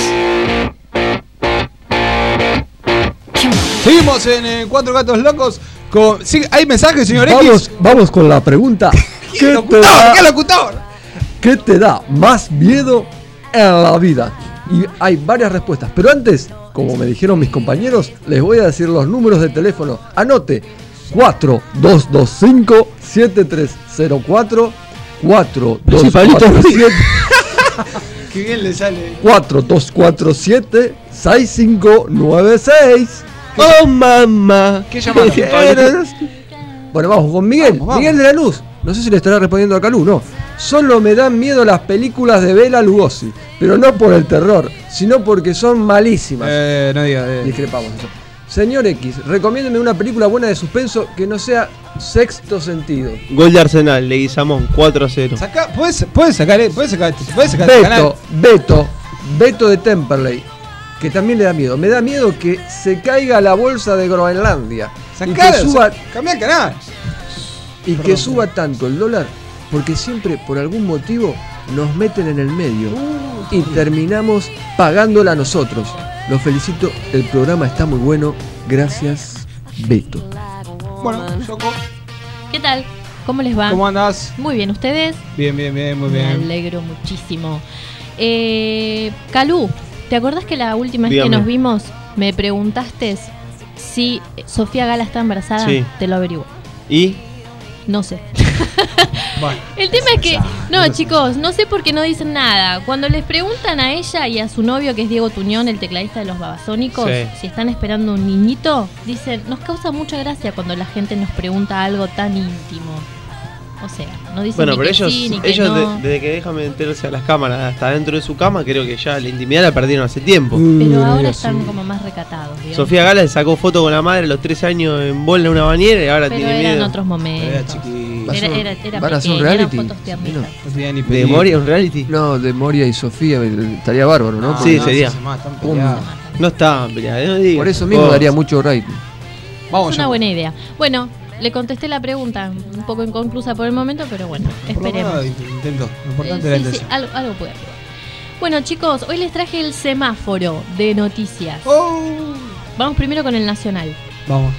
Seguimos en 4 gatos locos. Sí, ¿hay mensajes, señor X? Vamos con la pregunta. ¿Qué locutor? ¿Qué te da más miedo en la vida? Y hay varias respuestas, pero antes, como me dijeron mis compañeros, les voy a decir los números de teléfono. Anote: 4225-7304, 4247. Qué bien le sale. 4247-6596. Oh mamá. ¿Qué llamas? Bueno, vamos con Miguel. Vamos. Miguel de Lanús. No sé si le estará respondiendo a Calú, no. Solo me dan miedo las películas de Bela Lugosi, pero no por el terror, sino porque son malísimas. No diga. Discrepamos eso. Señor X, recomiéndeme una película buena de suspenso que no sea Sexto Sentido. Gol de Arsenal, Leguizamón, 4-0. ¿Puedes sacar este canal? Beto de Temperley, que también le da miedo. Me da miedo que se caiga la bolsa de Groenlandia. Cambia el canal. Y que suba tanto el dólar, porque siempre, por algún motivo, nos meten en el medio y terminamos pagándola nosotros. Los felicito, el programa está muy bueno. Gracias, Beto. Bueno, Yoko. ¿Qué tal? ¿Cómo les va? ¿Cómo andás? Muy bien, ¿ustedes? Bien, muy Me bien. alegro muchísimo. Calú, ¿te acordás que la última vez que Dígame. nos vimos me preguntaste si Sofía Gala está embarazada, Sí. te lo averiguo. ¿Y? No sé. Bueno, El tema es que, no, chicos, no sé por qué no dicen nada. Cuando les preguntan a ella y a su novio, que es Diego Tuñón, el tecladista de los Babasónicos, Sí. si están esperando un niñito, dicen, nos causa mucha gracia cuando la gente nos pregunta algo tan íntimo. O sea, no dicen Bueno, ni pero que ellos, sí, ni que ellos no. desde que dejan meterse a las cámaras hasta dentro de su cama, creo que ya la intimidad la perdieron hace tiempo. Pero ahora están como más recatados, digamos. Sofía Gala le sacó foto con la madre a los 3 años en bola en una bañera y ahora Pero tiene eran miedo. otros momentos. era chiquita. Era ¿Van a hacer un pequeña, eran reality? fotos tiernitas. No tenía ni ¿De película. Moria un reality? No, de Moria y Sofía estaría bárbaro, ¿no? Sí, Porque sería. se matan Pum. peleados. No estaban peleados, no digas. por eso mismo Oh. daría mucho rating. Vamos Es una ya. buena idea. Bueno, le contesté la pregunta, un poco inconclusa por el momento, pero bueno, Por lo esperemos. menos intentó. Lo importante es la Sí, sí, intención. algo puede hacer. Bueno, chicos, hoy les traje el semáforo de noticias. Oh. Vamos primero con el nacional. Vamos.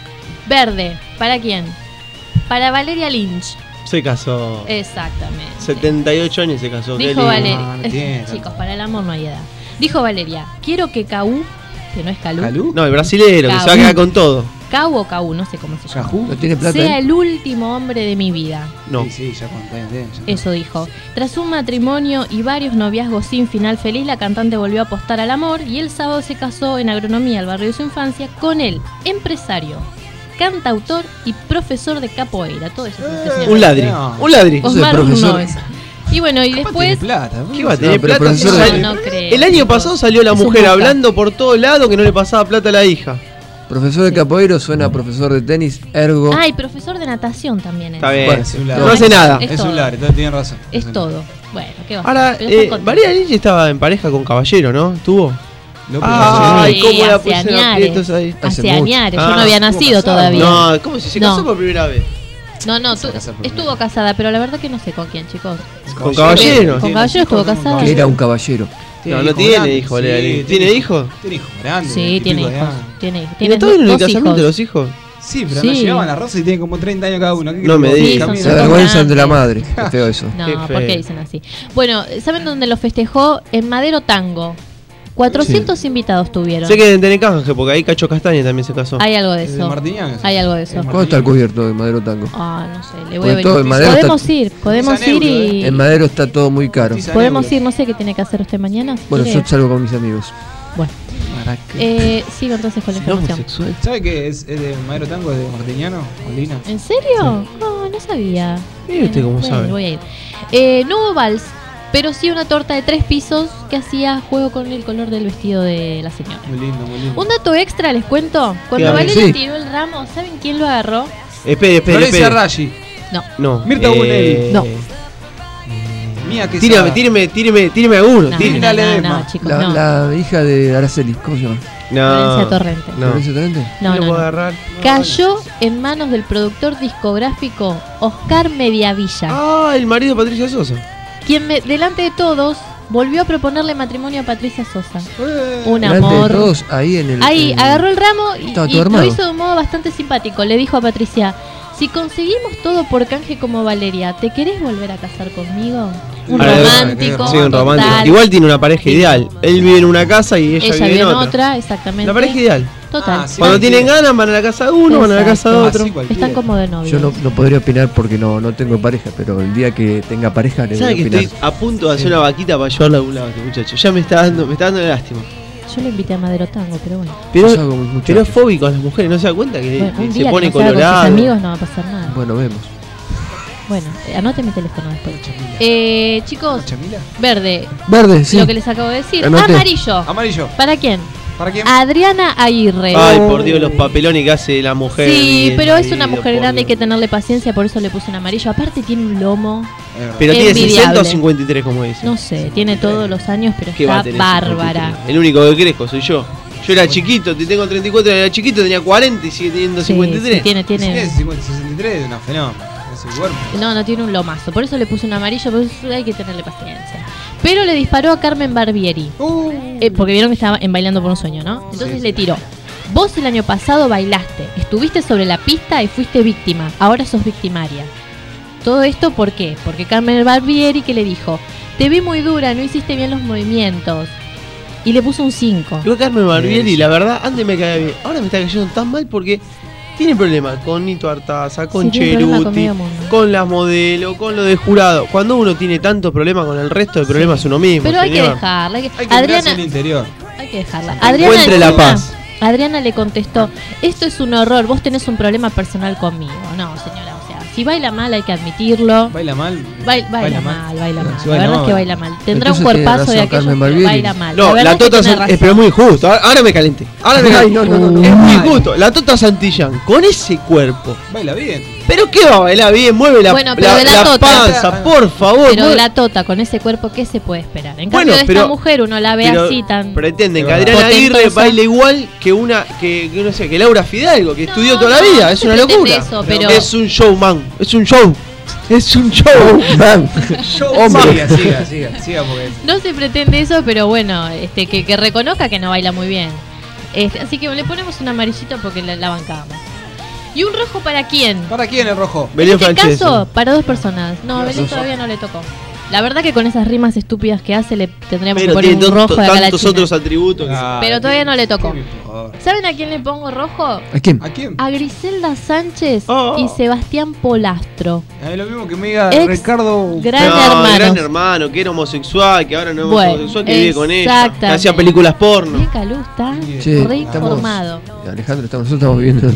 Verde, ¿para quién? Para Valeria Lynch. Se casó. Exactamente. 78 años se casó. qué Dijo lindo. Valeria. no tiene tanto. Chicos, para el amor no hay edad. Dijo Valeria, quiero que Caú, que no es Calú, ¿Calú? No, el brasilero, que se va a Caú. quedar con todo. Cau o Caú, no sé cómo se llama, ¿Cajú? ¿No tiene plata? sea él? el último hombre de mi vida. No. Sí, sí, ya conté. ya. Eso dijo. Tras un matrimonio y varios noviazgos sin final feliz, la cantante volvió a apostar al amor y el sábado se casó en agronomía, el barrio de su infancia, con el empresario, cantautor y profesor de capoeira. Todo eso. es este señor. Un ladri. No. Un ladri. Vos Osmar sos profesor. Noes. Y bueno, y Capaz después... tiene plata. ¿Qué va a tener pero plata? profesor Si de- No creo, el año chicos. pasado salió la Es un mujer moca. hablando por todos lados que no le pasaba plata a la hija. Profesor de capoeiro suena a profesor de tenis, ergo. Ah, y profesor de natación también. Está bien. Bueno, es un ladri. No hace nada. Es todo. un ladri, entonces tienen razón. Es todo. Bueno, ¿qué va? Ahora, Pero están contentos. Valeria Lynch estaba en pareja con Caballero, ¿no? ¿Tuvo? No, Ay, Sí, cómo la hace pusieron añares. aprietos ahí. Hace Hace mucho. añares, yo Ah, no había estuvo nacido casada. todavía. No, ¿cómo si se casó No. por primera vez? No, Se casó por estuvo primera. casada, pero la verdad que no sé con quién, chicos. Con Caballero. Con Caballero estuvo casada. que era un caballero. No, no tiene hijo, Valeria Lynch. ¿Tiene hijo? Tiene hijos grandes. Sí, 20 y tiene pico de hijos. años. Tiene hijos. ¿Y Tiene no todavía en el dos casamiento de hijos. los hijos? Sí, pero no Sí. llegaban a Rosa y tienen como 30 años cada uno. ¿Qué No me querés? digas. Camina. Se Son avergüenzan de la grandes. madre. Qué feo eso. No, Qué ¿por feo. qué dicen así? Bueno, ¿saben dónde lo festejó? En Madero Tango. 400 invitados tuvieron. Sé que deben tener canje porque ahí Cacho Castaña también se casó. Hay algo de ¿De eso. Martiñán? Hay algo de eso. ¿Cuándo está el cubierto de Madero Tango? Ah, no sé, le voy Porque a ver. todo en Madero Podemos está- ir, podemos Cotiza ir en y... En Madero está todo muy caro. Cotiza. Podemos euros. ir, no sé qué tiene que hacer usted mañana. si Bueno, quiere. yo salgo con mis amigos. Bueno, sigo entonces con la ¿Será información. homosexual? ¿Sabe que es de Madero Tango, es de Martiñano? Molina. ¿En serio? No, no sabía. Mire usted cómo sabe. Voy a ir. No hubo vals, pero sí una torta de 3 pisos que hacía juego con el color del vestido de la señora. Muy lindo, muy lindo. Un dato extra les cuento. Cuando Dígame. Valeria Sí. tiró el ramo, ¿saben quién lo agarró? Espere. Florencia Raggi. No. No. Mirta Bunelli. No. Mía que Tíreme a uno. No, tíreme. no, no, Ledesma. no, chicos, La, no. la hija de Araceli, ¿cómo se llama? Florencia Torrente. No. ¿Florencia Torrente? No, lo no, puedo no. agarrar. Cayó en manos del productor discográfico Oscar Mediavilla, Ah, el marido de Patricia Sosa. quien delante de todos volvió a proponerle matrimonio a Patricia Sosa. Un Delante amor. de todos, ahí en el. Ahí en- agarró el ramo y, Estaba y todo lo armado. hizo de un modo bastante simpático. Le dijo a Patricia: si conseguimos todo por canje como Valeria, ¿te querés volver a casar conmigo? Un A ver, romántico. Sí, un romántico. total. Igual tiene una pareja Sí. ideal. Él vive en una casa y ella, Ella vive en otra. otra, exactamente. La pareja ideal. Total. Ah, sí. Cuando tienen ganas van a la casa de uno, van a la casa de Exacto. otro. Así cualquiera. Están como de novios. Yo no podría opinar porque no tengo pareja, pero el día que tenga pareja le voy a ¿Sabes que opinar. estoy a punto de hacer una vaquita para llevarla a algún lado, este muchacho? Ya me está dando lástima. Yo lo invité a Madero Tango, pero bueno. Pero, Yo salgo con mis muchachos. pero es fóbico a las mujeres, ¿no se da cuenta que Bueno, un se día pone que no salga con colorado? sus amigos no va a pasar nada. Bueno, vemos. Bueno, anote mi teléfono después. Chicos, ¿Chamila? verde, Verde, sí. lo que les acabo de decir. Anoté. Amarillo. Amarillo. ¿Para quién? ¿Para quién? Adriana Aguirre. Ay, por Dios, los papelones que hace la mujer. Sí, y el pero es marido, una mujer por grande, hay Dios. que tenerle paciencia, por eso le puse un amarillo. Aparte tiene un lomo, Pero tiene 60 o envidiable. 53, como dice. no sé, tiene todos los años, pero ¿Qué va a está tener bárbara. 53? El único que crezco soy yo. Yo era chiquito, te tengo 34, era chiquito, tenía 40 y sigue teniendo Sí, 53. sí, tiene. Es 63, una fenómeno. Es el cuerpo. No tiene un lomazo, por eso le puse un amarillo, pero eso hay que tenerle paciencia. Pero le disparó a Carmen Barbieri, porque vieron que estaba en Bailando por un Sueño, ¿no? Entonces Sí, le sí. tiró. Vos el año pasado bailaste, estuviste sobre la pista y fuiste víctima, ahora sos victimaria. Todo esto, ¿por qué? Porque Carmen Barbieri que le dijo, te vi muy dura, no hiciste bien los movimientos. y le puso un 5. Yo Carmen Barbieri, la verdad, antes me caía bien. Ahora me está cayendo tan mal porque tiene problemas con Nito Artaza, con Sí, tiene problemas con Cheruti, medio mundo. con las modelos, con lo de jurado. Cuando uno tiene tantos problemas con el resto, el problema es uno mismo. Pero hay que señor. dejarla. Hay que mirarse el interior. Hay que dejarla. Encuentre la encima, paz. Adriana le contestó, esto es un horror, vos tenés un problema personal conmigo. No, señora, o sea, si baila mal hay que admitirlo. ¿Baila mal? Baila mal. Si La baila verdad mal. es que baila mal. Tendrá Entonces un tiene cuerpazo de razón aquellos, Carmen pero Barbieri. baila mal. No, verdad la es que Tota tiene es razón. pero muy injusto. Ahora me calenté. Ahora me Ay, calenté. no. Es muy injusto. La Tota Santillán, con ese cuerpo. Baila bien. ¿Pero qué va a bailar bien? Mueve la, Bueno, pero de la Tota. panza, por favor. Pero de mueve- la Tota, con ese cuerpo, ¿qué se puede esperar? En Bueno, cambio de pero- esta mujer uno la ve pero así tan... pretenden que Es Adriana verdad. Aguirre Potentosa. baile igual que una que no sé, que Laura Fidalgo, que No, estudió toda la no, vida. no Es se una pretende locura. eso, pero- Es un showman. Es un show. Es un show. Hombre. Siga porque... No se pretende eso, pero bueno, que reconozca que no baila muy bien. Así que le ponemos un amarillito porque la bancamos. ¿Y un rojo para quién? ¿Para quién el rojo? En Belén este Francese. caso, para dos personas. No, Belén todavía no le tocó. La verdad que con esas rimas estúpidas que hace le tendríamos que Pero poner tiene un rojo de acá a la tantos China. otros atributos. Pero todavía no le tocó. ¿Qué me importa? ¿Saben a quién le pongo rojo? ¿A quién? ¿A quién? A Griselda Sánchez Oh. y Sebastián Polastro. Es lo mismo que me diga Ex Ricardo. gran No, hermanos. gran hermano, que era homosexual, que ahora no es Bueno, homosexual, que vive con ella. Que exactamente. hacía películas porno. Bien, Calú está Che, reinformado. Alejandro, nosotros estamos viviendo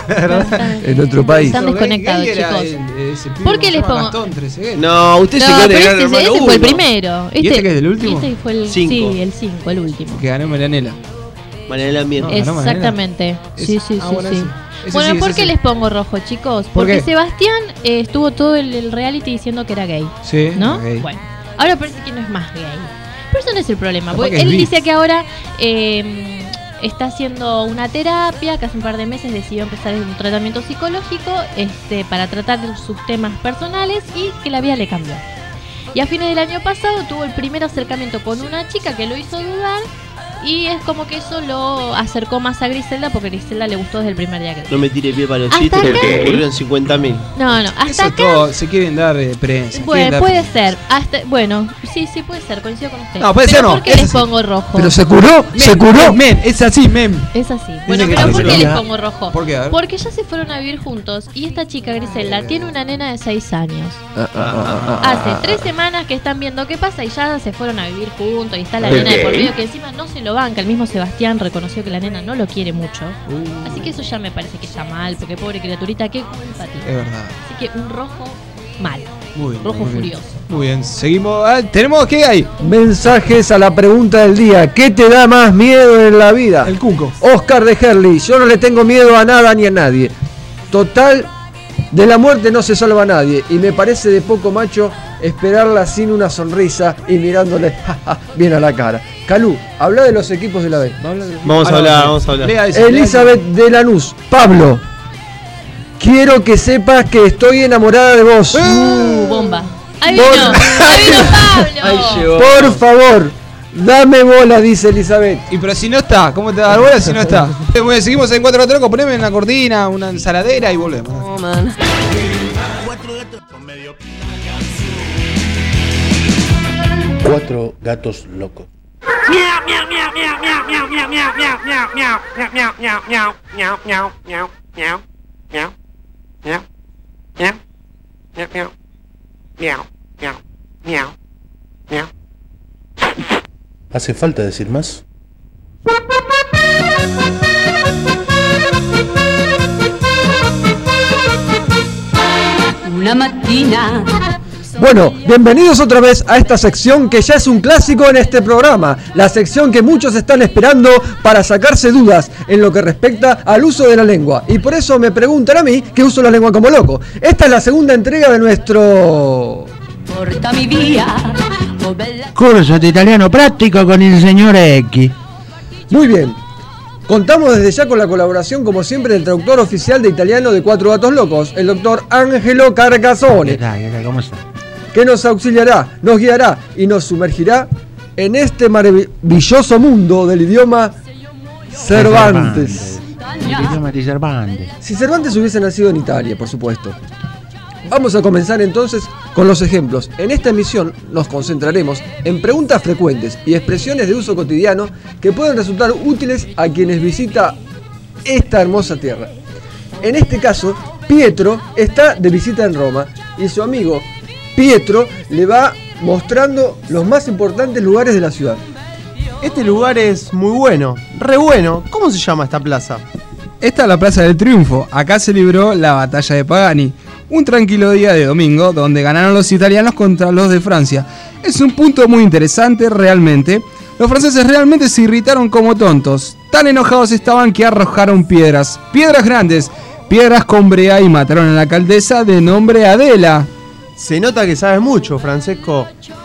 en otro país. Están desconectados, chicos. ¿Por qué les pongo? No, usted se No, quedó de pero gran ese hermano fue el uno. primero. ¿Y este que es el último? Este fue el Cinco. Sí, el 5, el último. Que ganó Marianela. Marianela Mier. No, Exactamente. Sí, sí, sí, bueno, sí. ese Bueno, sí, ¿por ese qué sí. les pongo rojo, chicos? ¿Por Porque qué? Sebastián estuvo todo el reality diciendo que era gay, Sí. ¿no? ok. Bueno, ahora parece que no es más gay. Pero eso no es el problema. Capaz Porque que es él bi. dice que ahora está haciendo una terapia, que hace un par de meses decidió empezar un tratamiento psicológico para tratar sus temas personales y que la vida le cambió. Y a fines del año pasado tuvo el primer acercamiento con una chica que lo hizo dudar y es como que eso lo acercó más a Griselda porque Griselda le gustó desde el primer día que No me tire pie para los Hasta chistes, acá. que ocurrieron 50.000. No, hasta Eso acá. todo, se quieren dar prensa. Bueno, quieren dar puede prensa. ser. Bueno, sí, coincido con usted. No, puede Pero ser no, ¿por qué es les así. pongo rojo? Pero se curó, se curó. Men, es así, men. Es así. Bueno, que pero no ¿por se qué lo les da. pongo rojo? ¿Por qué? A ver. Porque ya se fueron a vivir juntos y esta chica Griselda tiene una nena de 6 años. Hace 3 semanas que están viendo qué pasa y ya se fueron a vivir juntos y está la nena de por medio que encima no se lo banca. El mismo Sebastián reconoció que la nena no lo quiere mucho. Así que eso ya me parece que está mal, porque pobre criaturita, qué culpa Es tiene. verdad. Así que un rojo mal. Muy bien. Rojo muy bien. furioso. Muy bien, seguimos. ¿Tenemos qué hay? Mensajes a la pregunta del día. ¿Qué te da más miedo en la vida? El cuco. Oscar de Herley. Yo no le tengo miedo a nada ni a nadie. Total, de la muerte no se salva a nadie. Y me parece de poco macho esperarla sin una sonrisa y mirándole bien a la cara. Calú, habla de los equipos de la B. Vamos a hablar. Lea eso, Elizabeth de Lanús. Pablo, quiero que sepas que estoy enamorada de vos. Bomba. Ahí Por- vino, ahí vino Pablo. Ahí llegó. Por favor, dame bola, dice Elizabeth. Y pero si no está, ¿cómo te va a dar bola si no está? Bueno, seguimos en 4 Locos, poneme en la cortina, una ensaladera y volvemos. Cuatro gatos locos. ¿Hace falta decir más? Una mattina. Bueno, bienvenidos otra vez a esta sección que ya es un clásico en este programa. La sección que muchos están esperando para sacarse dudas en lo que respecta al uso de la lengua. Y por eso me preguntan a mí que uso la lengua como loco. Esta es la segunda entrega de nuestro... Porta mi via. Oh bella. Curso de italiano práctico con el señor X. Muy bien. Contamos desde ya con la colaboración, como siempre, del traductor oficial de italiano de Cuatro Gatos Locos, el doctor Angelo Carcassone, ¿Cómo está? que nos auxiliará, nos guiará y nos sumergirá en este maravilloso mundo del idioma Cervantes. El idioma de Cervantes. Si Cervantes hubiese nacido en Italia, por supuesto. Vamos a comenzar entonces con los ejemplos. En esta emisión nos concentraremos en preguntas frecuentes y expresiones de uso cotidiano que pueden resultar útiles a quienes visitan esta hermosa tierra. En este caso, Pietro está de visita en Roma y su amigo Pietro le va mostrando los más importantes lugares de la ciudad. Este lugar es muy bueno, re bueno. ¿Cómo se llama esta plaza? Esta es la Plaza del Triunfo. Acá se libró la batalla de Pagani. Un tranquilo día de domingo donde ganaron los italianos contra los de Francia. Es un punto muy interesante realmente. Los franceses realmente se irritaron como tontos. Tan enojados estaban que arrojaron piedras. Piedras grandes, piedras con brea y mataron a la alcaldesa de nombre Adela. Se nota que sabes mucho, Francesco.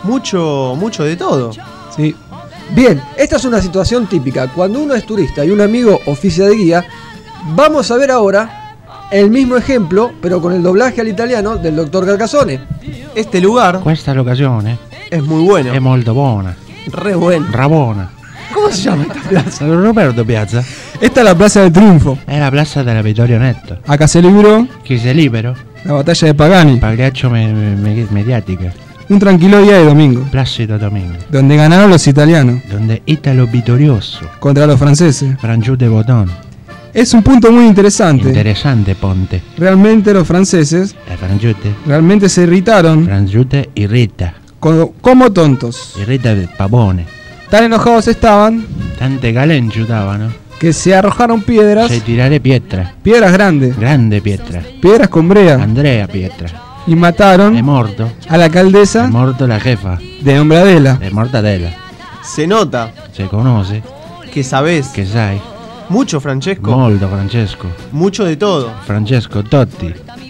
Mucho de todo. Sí. Bien, esta es una situación típica. Cuando uno es turista y un amigo oficia de guía, vamos a ver ahora el mismo ejemplo, pero con el doblaje al italiano del Dr. Carcassone. Este lugar Questa locazione es muy bueno. è molto buona. Re bueno. Rabona. ¿Cómo se llama esta plaza? Roberto Piazza. Esta es la Plaza del Triunfo. È la plaza della Vittorio Netto. Acá se libró Chi si è libero? la batalla de Pagani. Pagliaccio mediática. Un tranquilo día de domingo Placido Domingo. donde ganaron los italianos Donde Italo Vittorioso. contra los franceses. Frangiù de Botón. Es un punto muy interesante. Interesante ponte. Realmente los franceses Frangiute. realmente se irritaron Frangiute irrita. como tontos. Irrita de pavone. Tan enojados estaban Tante galenci davano. que se arrojaron piedras, Se tirare pietra. piedras grandes, Grande pietra. piedras con brea, Andrea Pietra. y mataron È morto. a la alcaldesa È morto la jefa. de nombre Adela. È mortadela. Se nota Se conoce. que sabés Che sai. mucho, Francesco. Molto Francesco. Mucho de todo. Francesco Totti.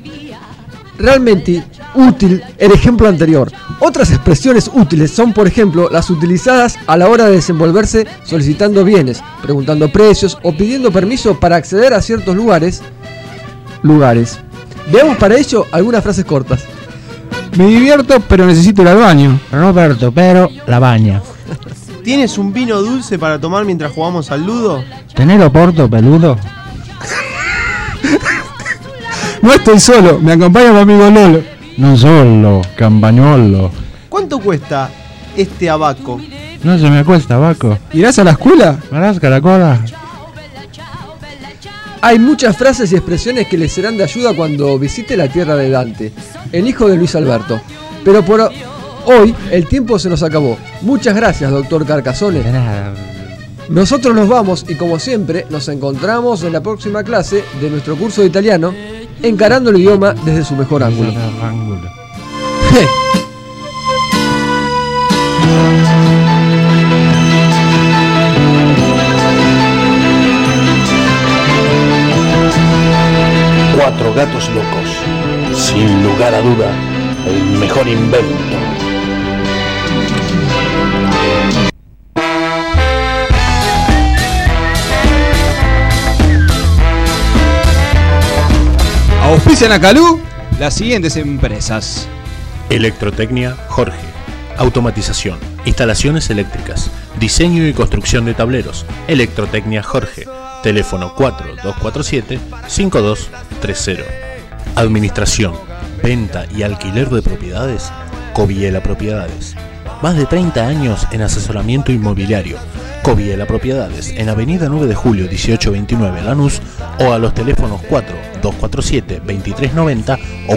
Realmente útil el ejemplo anterior. Otras expresiones útiles son, por ejemplo, las utilizadas a la hora de desenvolverse solicitando bienes, preguntando precios o pidiendo permiso para acceder a ciertos lugares. Veamos para ello algunas frases cortas. Me divierto, pero necesito ir al baño. Roberto pero la baña. ¿Tienes un vino dulce para tomar mientras jugamos al ludo? Tenero porto peludo. No estoy solo, me acompaña mi amigo Lolo. Non solo, campagnolo. ¿Cuánto cuesta este abaco? No se me acuesta, Baco. ¿Irás a la escuela? Marasca la cola. Hay muchas frases y expresiones que les serán de ayuda cuando visite la tierra de Dante, el hijo de Luis Alberto. Pero por hoy el tiempo se nos acabó. Muchas gracias, Dr. Carcassone. De nada. Nosotros nos vamos y como siempre nos encontramos en la próxima clase de nuestro curso de italiano, encarando el idioma desde su mejor ángulo. Cuatro gatos locos. Sin lugar a duda, el mejor invento. Auspician a Calú las siguientes empresas: Electrotecnia Jorge. Automatización, instalaciones eléctricas, diseño y construcción de tableros. Electrotecnia Jorge. Teléfono 4247-5230. Administración, venta y alquiler de propiedades. Coviela Propiedades. Más de 30 años en asesoramiento inmobiliario. Coviela Propiedades, en Avenida 9 de Julio 1829 Lanús, o a los teléfonos 4247-2390 o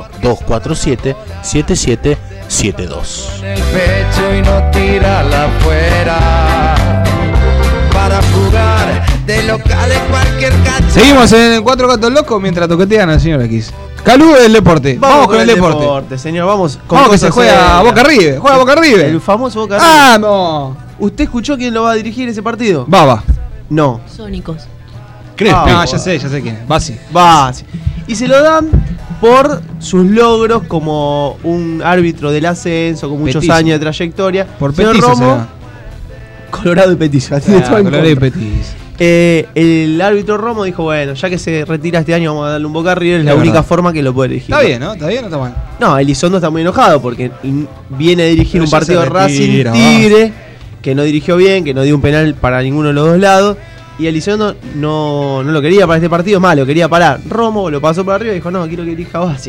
4247-7772. En el pecho y no tirarla afuera para jugar de local en cualquier cancha. Seguimos en Cuatro Gatos Locos mientras toquetean al señor X. Calú del deporte. Vamos con el deporte. Señor, vamos con Vamos que se cosas juega serias. Boca River. Juega Boca River. El famoso Boca River. ¡Vamos! ¿Usted escuchó quién lo va a dirigir ese partido? Baba. No. Sónicos. Crespi. Ah, Ya sé quién es. Basi. Va. Y se lo dan por sus logros como un árbitro del ascenso, con muchos Petizo. años de trayectoria. Por Señor petizo se Romo, da. Colorado y petizo. así de todo en Colorado y contra. Petizo. El árbitro Romo dijo, bueno, ya que se retira este año, vamos a darle un Boca River, es la Es única verdad. forma que lo puede dirigir. Está bien, ¿no? ¿Está bien o está mal? No, Elizondo está muy enojado porque viene a dirigir Pero un ya partido de se Racing retira, Tigre, que no dirigió bien, que no dio un penal para ninguno de los dos lados. Y Elizondo no lo quería para este partido, más lo quería parar. Romo lo pasó para arriba y dijo, no, quiero que dirija Basi.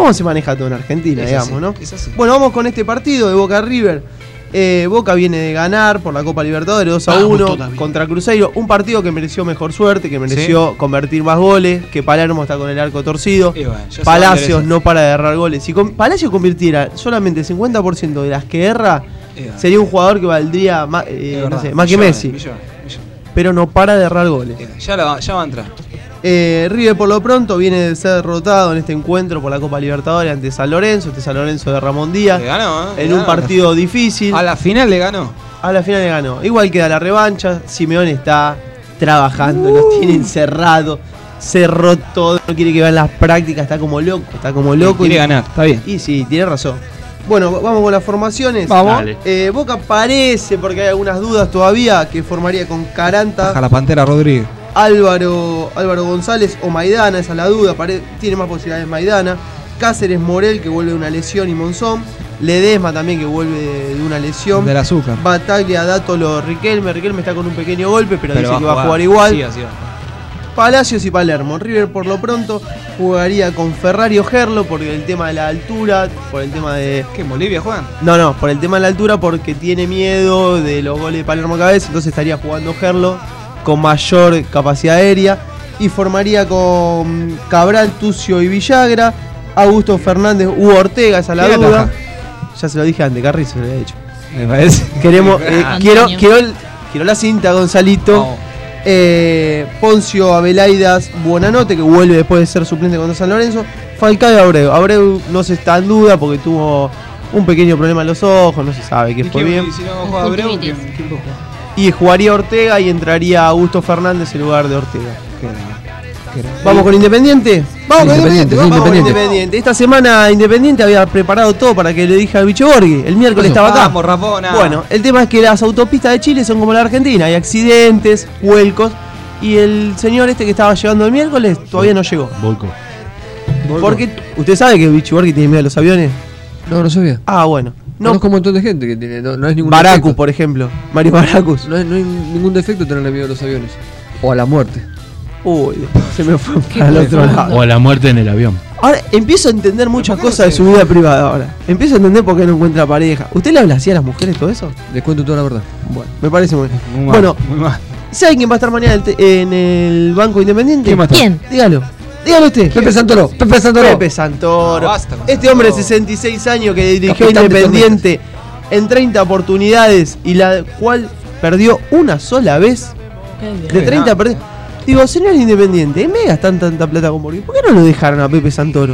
cómo se maneja todo en Argentina, Es digamos, así, ¿no? es así. Bueno, vamos con este partido de Boca River. Boca viene de ganar por la Copa Libertadores 2-1 contra Cruzeiro. Un partido que mereció mejor suerte, que mereció convertir más goles, que Palermo está con el arco torcido. Y bueno, ya Palacios se no para de errar goles. Si Palacios convirtiera solamente el 50% de las que erra, sería un jugador que valdría más, no sé, más que Messi. Pero no para de errar goles. Ya va a entrar. River por lo pronto viene de ser derrotado en este encuentro por la Copa Libertadores ante San Lorenzo. San Lorenzo de Ramón Díaz. Le ganó, en un partido difícil. A la final le ganó. A la final le ganó. Igual queda la revancha. Simeone está trabajando, los tiene encerrados. Cerró todo, no quiere que vean las prácticas, está como loco. Quiere ganar, está bien. Y sí, tiene razón. Bueno, vamos con las formaciones. Vamos. Boca parece, porque hay algunas dudas todavía, que formaría con Caranta, A la Pantera Rodríguez. Álvaro González o Maidana, esa es la duda, tiene más posibilidades Maidana. Cáceres, Morel, que vuelve de una lesión, y Monzón. Ledesma también, que vuelve de una lesión. Del azúcar. Bataglia, Dátolo, Riquelme está con un pequeño golpe, pero dice que va a jugar igual. igual. Sí, Palacios y Palermo. River por lo pronto jugaría con Ferrari o Gerlo por el tema de la altura, por el tema de... ¿Qué, en Bolivia juegan? No, por el tema de la altura, porque tiene miedo de los goles de Palermo cabeza, entonces estaría jugando Gerlo con mayor capacidad aérea, y formaría con Cabral, Tucio y Villagra, Augusto Fernández u Ortega, esa es la duda. Ya se lo dije antes, Carrizo se lo había dicho. Me parece. Queremos, quiero la cinta, Gonzalito. Poncio Abelaidas Buonanote, que vuelve después de ser suplente contra San Lorenzo. Falcao y Abreu. Abreu no se está en duda porque tuvo un pequeño problema en los ojos, no se sabe qué fue bien. Si no juega Abreu, ¿quién juega? Y jugaría Ortega y entraría Augusto Fernández en lugar de Ortega. ¿Vamos con Independiente? Vamos con Independiente. Esta semana Independiente había preparado todo para que le dije al Bicho Borghi. El miércoles estaba acá. Vamos, Rafona. Bueno, el tema es que las autopistas de Chile son como la Argentina. Hay accidentes, vuelcos. Y el señor este que estaba llegando el miércoles todavía no llegó. Volco. Porque usted sabe que Bicho Borghi tiene miedo a los aviones. No sabía. Ah, bueno. No. Conozco un montón de gente que tiene. No es ningún Baracus, defecto. por ejemplo. Mario Baracus. No hay ningún defecto tenerle miedo a los aviones. O a la muerte. Uy, se me fue para el otro lado. O a la muerte en el avión. Ahora empiezo a entender muchas cosas de su vida privada ahora. Empiezo a entender por qué no encuentra pareja. ¿Usted le habla así a las mujeres todo eso? Les cuento toda la verdad. Bueno, me parece muy bien. Muy mal, Bueno, muy mal. ¿sabe quién va a estar mañana en el Banco Independiente? ¿Quién? Dígalo. Dígalo usted. Pepe Santoro. Pepe Santoro. No, basta con Este Santoro. hombre de 66 años que dirigió Capitán de Independiente en 30 oportunidades y la cual perdió una sola vez. De 30 perdió. Digo, señor Independiente, ¿me gastan tanta plata con Borghi? ¿Por qué no lo dejaron a Pepe Santoro?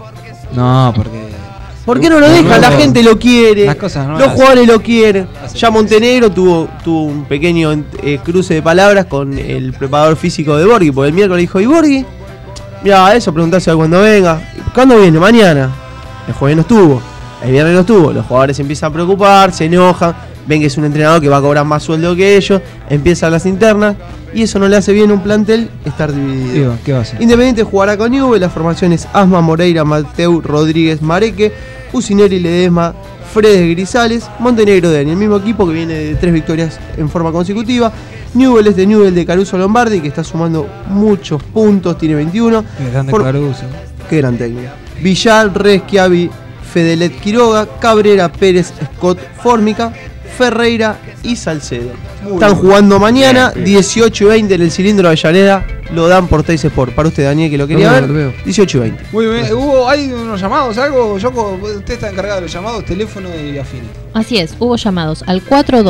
No, porque. ¿Por qué no lo dejan? La gente lo quiere. Las cosas no los las jugadores lo quieren. Ya Montenegro tuvo un pequeño cruce de palabras con el preparador físico de Borghi, porque el miércoles dijo, ¿y Borghi? Mira, eso preguntarse cuando venga. ¿Cuándo viene? Mañana. El jueves no estuvo. El viernes no estuvo. Los jugadores se empiezan a preocupar, se enojan. Ven que es un entrenador que va a cobrar más sueldo que ellos. Empiezan las internas. Y eso no le hace bien a un plantel estar dividido. Digo, ¿qué va a hacer? Independiente jugará con Newell. La formación es Asma, Moreira, Mateu, Rodríguez, Mareque, Usineri, Ledesma, Fredes, Grisales, Montenegro, Dani. El mismo equipo que viene de 3 victorias en forma consecutiva. Newell es de Newell de Caruso Lombardi, que está sumando muchos puntos, tiene 21. Qué grande Caruso. Qué gran técnico. Villar, Reschiavi, Fedelet Quiroga, Cabrera, Pérez, Scott, Fórmica, Ferreira y Salcedo. Están jugando mañana, 18 y 20 en el cilindro de Avellaneda. Lo dan por Teis Sport. Para usted, Daniel, que lo quería ver, 18 y 20. Muy bien. ¿Hay unos llamados, algo? Yoko, usted está encargado de los llamados, teléfono y afines. Así es, hubo llamados al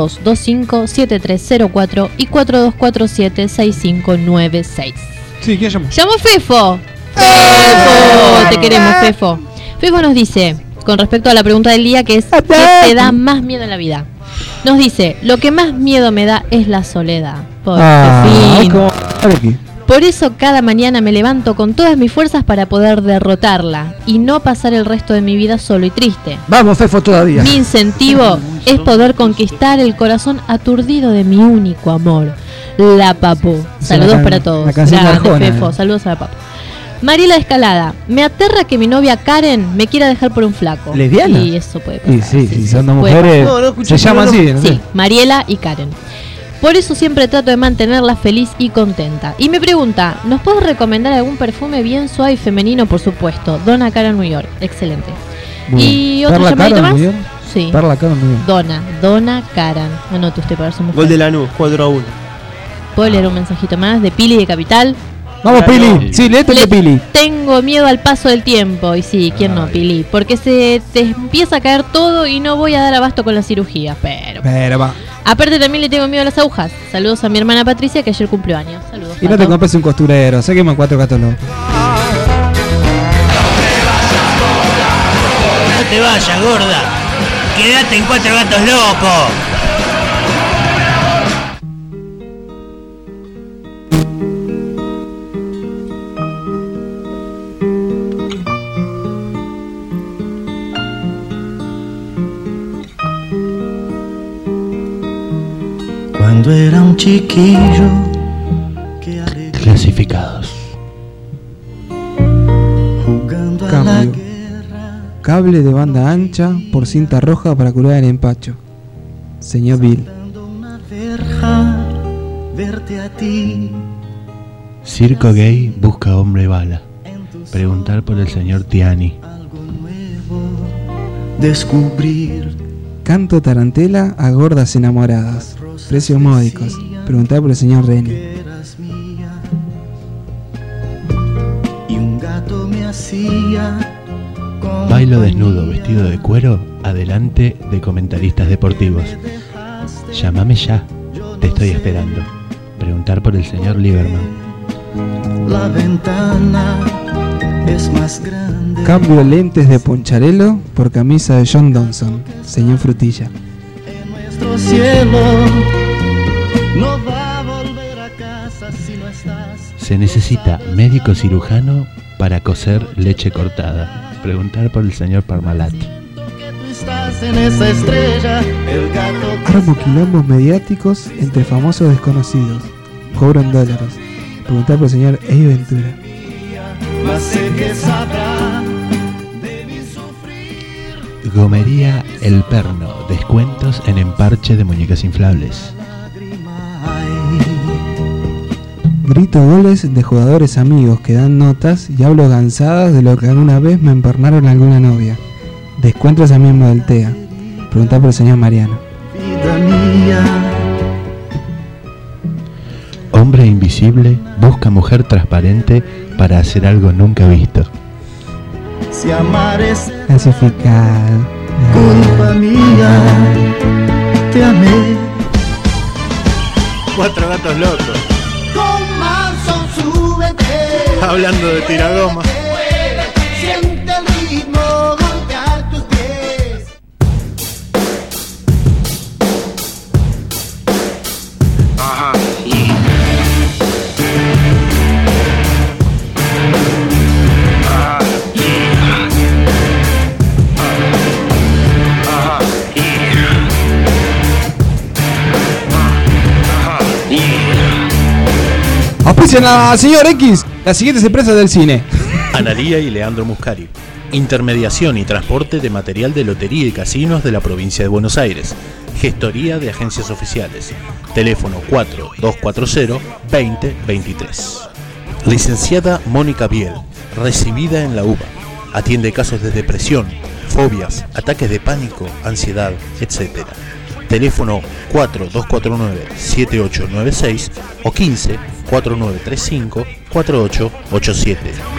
4225-7304 y 4247-6596. Sí, ¿quién llamó? ¡Llamó Fefo! ¡Fefo! Te queremos, Fefo. Fefo nos dice, con respecto a la pregunta del día, que es ¿qué te da más miedo en la vida? Nos dice, lo que más miedo me da es la soledad. Por fin. Por eso cada mañana me levanto con todas mis fuerzas para poder derrotarla y no pasar el resto de mi vida solo y triste. Vamos, Fefo, todavía. Mi incentivo es poder conquistar el corazón aturdido de mi único amor, la Papu. Saludos para todos. Grande, Fefo. Saludos a la Papu. Mariela Escalada, me aterra que mi novia Karen me quiera dejar por un flaco. ¿Lesbiana? Y eso puede pasar. Sí, si son dos mujeres, No, no escuché, se llama no, así, ¿no? Sí, Mariela y Karen. Por eso siempre trato de mantenerla feliz y contenta. Y me pregunta, ¿nos puedes recomendar algún perfume bien suave y femenino? Por supuesto, Donna Karan New York. Excelente. ¿Y otro llamadito más? Sí. Donna Karan. Anote usted para su mujer. Gol de Lanús, 4-1. ¿Puedo leer un mensajito más de Pili de Capital? Vamos, Pili. Sí, léete de Pili. Tengo miedo al paso del tiempo. Y sí, ¿quién no, Pili? Porque se te empieza a caer todo y no voy a dar abasto con la cirugía. Pero va. Aparte también le tengo miedo a las agujas. Saludos a mi hermana Patricia, que ayer cumplió años. Saludos. Y no te compres un costurero. Seguimos en 4 Gatos Locos. No te vayas, gorda. Quédate en 4 Gatos Locos. Cuando era un chiquillo Clasificados. jugando a la Cambio. Cable de banda ancha por cinta roja para curar el empacho. Señor Bill. verja, verte a ti. Circo gay busca hombre bala. Preguntar por el señor Tiani. Descubrir Canto tarantela a gordas enamoradas. Precios módicos. Preguntar por el señor Reni. y un gato me hacía Bailo desnudo, vestido de cuero, adelante de comentaristas deportivos. Llámame ya, te estoy esperando. Preguntar por el señor Lieberman. la ventana es más grande. Cambio lentes de Poncharelo por camisa de John Donson. Señor Frutilla. Nuestro cielo no va a volver a casa si no estás. Se necesita médico cirujano para coser leche cortada. Preguntar por el señor Parmalat. Tú estás en esa estrella, el gato Armo quilombos mediáticos entre famosos desconocidos. Cobro en dólares. Preguntar por el señor Eddie Ventura. más sé que sabrá. Gomería El Perno. Descuentos en emparche de muñecas inflables. Grito goles de jugadores amigos que dan notas y hablo cansadas de lo que alguna vez me empernaron alguna novia. Descuentos a miembro del TEA. Preguntar por el señor Mariano. Vida mía, Hombre invisible busca mujer transparente para hacer algo nunca visto. si amar es Clasificado. culpa mía, te amé. 4 Gatos Locos. Con manso súbete. Hablando de tiragoma. Siente el ritmo golpear tus pies. Ajá. Auspician a señor X, las siguientes empresas del cine. Analía y Leandro Muscari. Intermediación y transporte de material de lotería y casinos de la provincia de Buenos Aires. Gestoría de agencias oficiales. Teléfono 4240-2023. Licenciada Mónica Biel, recibida en la UBA. Atiende casos de depresión, fobias, ataques de pánico, ansiedad, etc. Teléfono 4249-7896 o 15-4935-4887.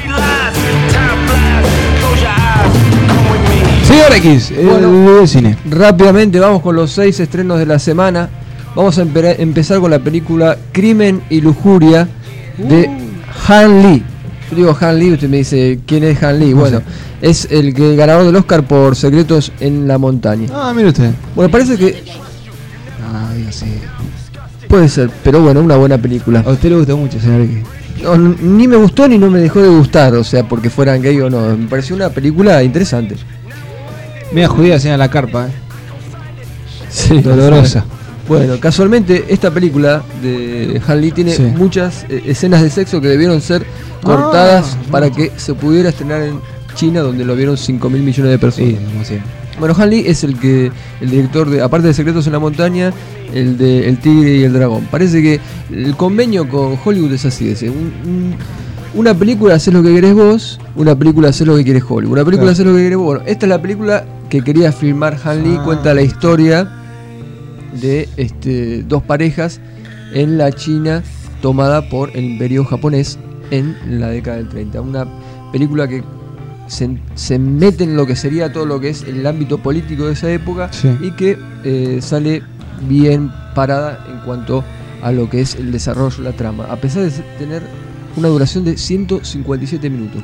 Señor X, Bueno, el cine. Rápidamente vamos con los 6 estrenos de la semana. Vamos a empezar con la película Crimen y Lujuria de Han Lee. Yo digo Han Lee, usted me dice quién es Han Lee. Bueno, es el ganador del Oscar por Secretos en la Montaña. Ah, mire usted. Bueno, parece que Ah, digo sí. puede ser, pero bueno, una buena película. A usted le gustó mucho, señor X. No, ni me gustó ni no me dejó de gustar, o sea, porque fueran gay o no. Me pareció una película interesante. Media judía, señor la carpa, Sí, dolorosa. Bueno, casualmente esta película de Han Lee tiene muchas escenas de sexo que debieron ser cortadas para que se pudiera estrenar en China, donde lo vieron 5.000 millones de personas. Sí, como siempre. Bueno, Han Lee es el director de, aparte de Secretos en la Montaña, el de El Tigre y el Dragón. Parece que el convenio con Hollywood es así, una película haces lo que querés vos, una película haces lo que querés Hollywood, una película haces lo que querés vos. Bueno, esta es la película que quería filmar Han Lee, cuenta la historia de dos parejas en la China tomada por el imperio japonés en la década del 30. Una película que se mete en lo que sería todo lo que es el ámbito político de esa época, y que sale bien parada en cuanto a lo que es el desarrollo de la trama, a pesar de tener una duración de 157 minutos.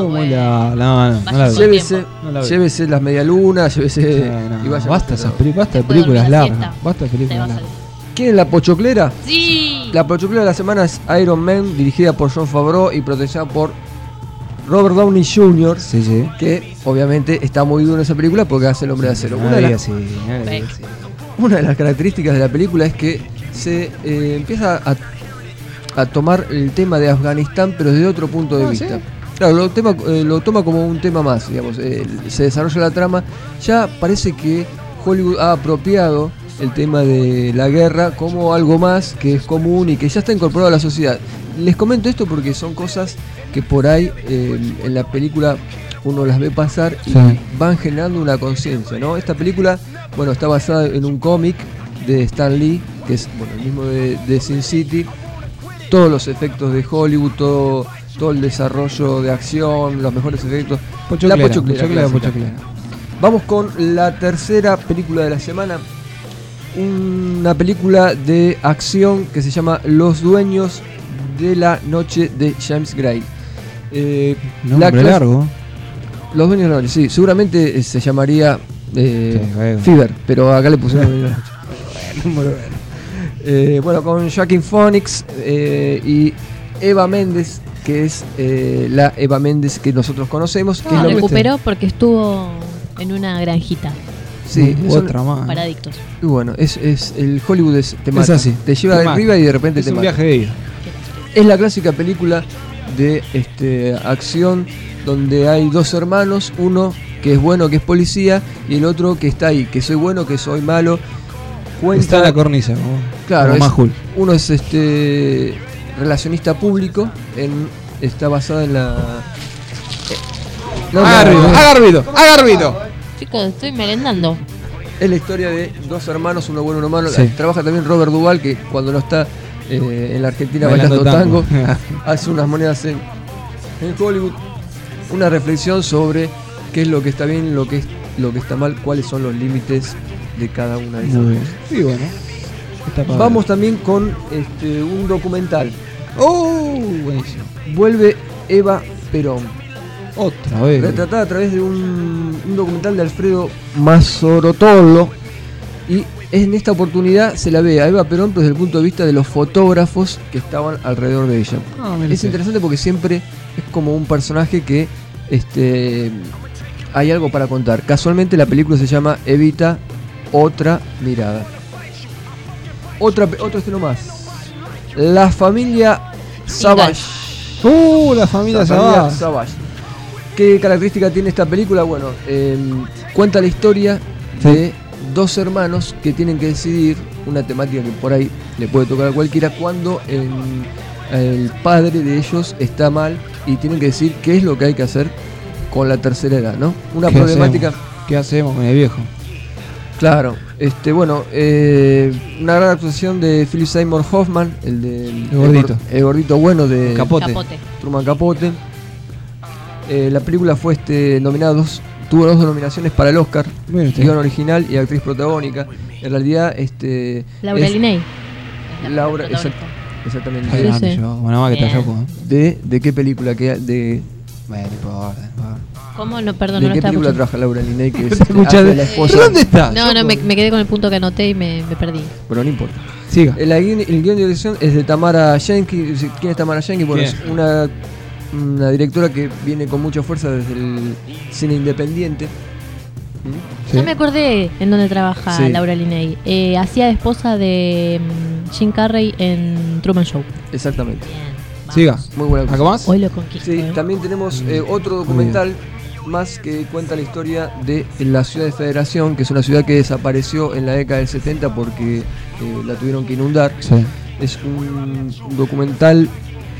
Llévese las medialunas, llévese y vaya. Basta de películas largas. Basta de películas largas. ¿Quieren la pochoclera? Sí. La pochoclera de la semana es Iron Man, dirigida por Jon Favreau y protagonizada por Robert Downey Jr., que obviamente está muy duro en esa película porque hace el Hombre de Acero. Una de las características de la película es que se empieza a tomar el tema de Afganistán, pero desde otro punto de vista. ¿Sí? Claro, lo toma como un tema más, digamos. Se desarrolla la trama. Ya parece que Hollywood ha apropiado el tema de la guerra como algo más que es común y que ya está incorporado a la sociedad. Les comento esto porque son cosas que por ahí en la película uno las ve pasar y van generando una conciencia, ¿no? Esta película, bueno, está basada en un cómic de Stan Lee, que es el mismo de Sin City. Todos los efectos de Hollywood, todo el desarrollo de acción, los mejores efectos. La pochoclera. Vamos con la tercera película de la semana. Una película de acción que se llama Los Dueños de la Noche de James Gray. Nombre largo. Los Dueños de la Noche, sí. Seguramente se llamaría Fever, pero acá le pusieron bueno, con Joaquin Phoenix y Eva Méndez, que es la Eva Méndez que nosotros conocemos. Que recuperó porque estuvo en una granjita. Sí, otra más. Para adictos. Y bueno, es el Hollywood te mata. Es así. Te lleva de arriba y de repente te mata. Es un viaje de ida. Es la clásica película de acción donde hay dos hermanos, uno que es bueno, que es policía, y el otro que está ahí, que soy bueno, que soy malo. Está en la cornisa, ¿no? Claro, uno es relacionista público, está basado en la... ¡Haga ruido! Chicos, estoy merendando. Es la historia de dos hermanos, uno bueno, uno malo. Trabaja también Robert Duvall, que cuando no está en la Argentina bailando tango hace unas monedas en Hollywood. Una reflexión sobre qué es lo que está bien, lo que está mal, cuáles son los límites de cada una de esas cosas. Sí, bueno. Vamos también con un documental. Buenísimo. Vuelve Eva Perón. Otra vez. Retratada a través de un documental de Alfredo Mazzorotolo. Y en esta oportunidad se la ve a Eva Perón pero desde el punto de vista de los fotógrafos que estaban alrededor de ella. Es interesante porque siempre es como un personaje que hay algo para contar. Casualmente la película se llama Evita, otra mirada. Otro estreno más. La familia Savage. La familia Savage. ¿Qué característica tiene esta película? Bueno, cuenta la historia de dos hermanos que tienen que decidir una temática que por ahí le puede tocar a cualquiera cuando el padre de ellos está mal y tienen que decir qué es lo que hay que hacer con la tercera edad, ¿no? Una problemática. ¿Qué hacemos con el viejo? Claro, una gran actuación de Philip Seymour Hoffman, el gordito bueno de Capote. Truman Capote. La película fue nominada tuvo dos nominaciones para el Oscar, guion original y actriz protagónica. En realidad, Laura Linney. Laura, exactamente. ¿De qué película? ¿Cómo? No, perdón, ¿De no qué está película escuchando. trabaja Laura Linney? Que es la esposa. ¿Dónde está? No, me quedé con el punto que anoté y me perdí. Pero no importa. Siga. El guion de dirección es de Tamara Jenkins. ¿Quién es Tamara Jenkins? Bueno, es una directora que viene con mucha fuerza desde el cine independiente. Ya me acordé en dónde trabaja Laura Linney. Hacía de esposa de Jim Carrey en Truman Show. Exactamente. Siga. Muy buena. ¿Algo más? Hoy lo conquisto. Sí, también tenemos otro documental más que cuenta la historia de la ciudad de Federación, que es una ciudad que desapareció en la década del 70 porque la tuvieron que inundar. Sí. Es un documental.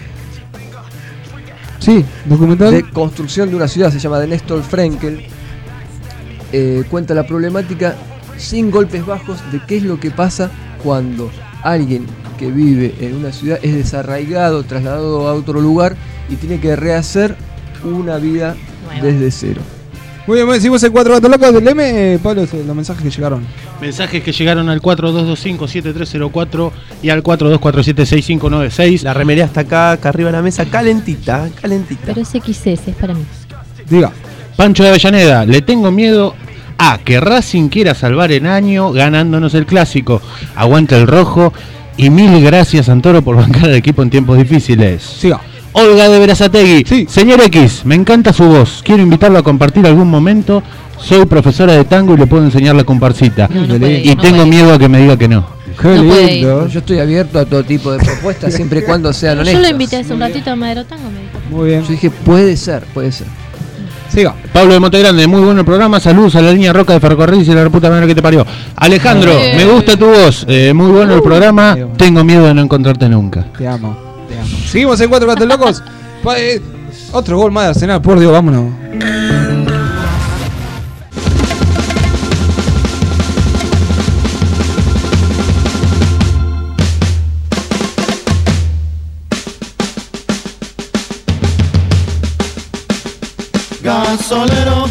Sí, documental de construcción de una ciudad, se llama de Néstor Frenkel. Cuenta la problemática sin golpes bajos de qué es lo que pasa cuando alguien que vive en una ciudad es desarraigado, trasladado a otro lugar y tiene que rehacer una vida desde cero. Muy bien, seguimos en 4 Gatos Locos. Leme, Pablo, los mensajes que llegaron. Mensajes que llegaron al 4225-7304 y al 4247-6596. La remería está acá arriba de la mesa, calentita, calentita. Pero ese XS es para mí. Diga. Pancho de Avellaneda, le tengo miedo a que Racing quiera salvar el año ganándonos el clásico. Aguanta el rojo y mil gracias, Santoro, por bancar al equipo en tiempos difíciles. Siga. Olga de Berazategui. Sí. Señor X, me encanta su voz. Quiero invitarlo a compartir algún momento. Soy profesora de tango y le puedo enseñar la comparsita. Y tengo miedo a que me diga que no. Qué lindo. Yo estoy abierto a todo tipo de propuestas, siempre y cuando sean honestas. Yo lo invité hace un ratito a Madero Tango, me dijo. Muy bien. Yo dije, puede ser, puede ser. Siga. Pablo de Montegrande, muy bueno el programa. Saludos a la línea Roca de Ferrocarril y la reputa madre que te parió. Alejandro, me gusta tu voz. Muy bueno el programa. Tengo miedo de no encontrarte nunca. Te amo, te amo. Seguimos en 4 Gatos Locos. Otro gol más de Arsenal, por Dios, vámonos. Gasolero.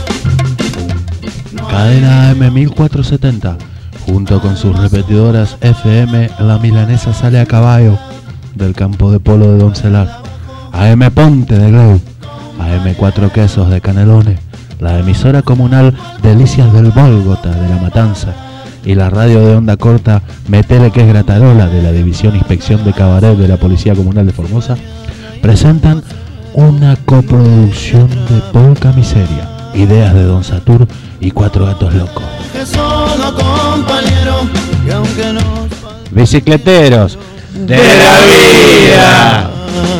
Cadena M1470. Junto con sus repetidoras FM, la milanesa sale a caballo del campo de polo de Doncelar. AM Ponte de Greu, AM Cuatro Quesos de Canelones, la emisora comunal Delicias del Bólgota de La Matanza y la radio de onda corta Metele que es Gratarola de la División Inspección de Cabaret de la Policía Comunal de Formosa presentan una coproducción de Polka Miseria, ideas de Don Satur y 4 Gatos Locos. Que solo compañero, y aunque nos... Bicicleteros de la vida.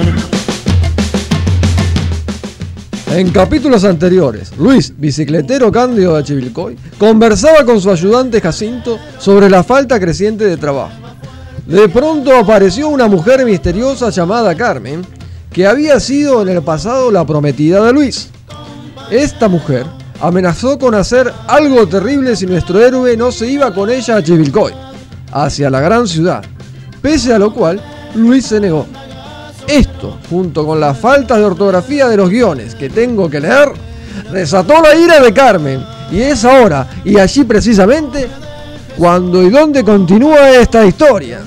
En capítulos anteriores, Luis, bicicletero cándido de Chivilcoy, conversaba con su ayudante Jacinto sobre la falta creciente de trabajo. De pronto apareció una mujer misteriosa llamada Carmen, que había sido en el pasado la prometida de Luis. Esta mujer amenazó con hacer algo terrible si nuestro héroe no se iba con ella a Chivilcoy, hacia la gran ciudad, pese a lo cual Luis se negó. Esto, junto con la falta de ortografía de los guiones que tengo que leer, desató la ira de Carmen, y es ahora, y allí precisamente, cuando y dónde continúa esta historia.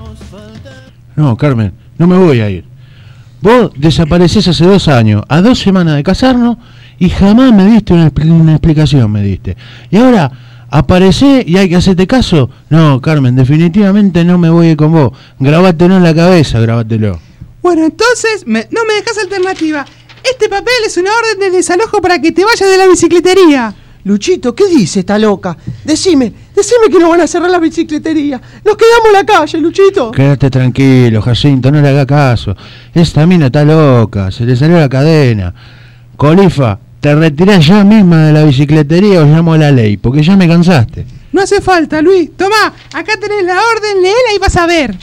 No, Carmen, no me voy a ir. Vos desaparecés hace 2 años, a 2 semanas de casarnos, y jamás me diste una explicación, me diste. Y ahora aparecés y hay que hacerte caso. No, Carmen, definitivamente no me voy a ir con vos. Grabátelo en la cabeza, grabátelo. Bueno, entonces no me dejas alternativa. Este papel es una orden de desalojo para que te vayas de la bicicletería. Luchito, ¿qué dice esta loca? Decime que no van a cerrar la bicicletería. Nos quedamos en la calle, Luchito. Quédate tranquilo, Jacinto, no le haga caso. Esta mina está loca, se le salió la cadena. Colifa, te retirás ya misma de la bicicletería o llamo a la ley, porque ya me cansaste. No hace falta, Luis. Tomá, acá tenés la orden, léela y vas a ver.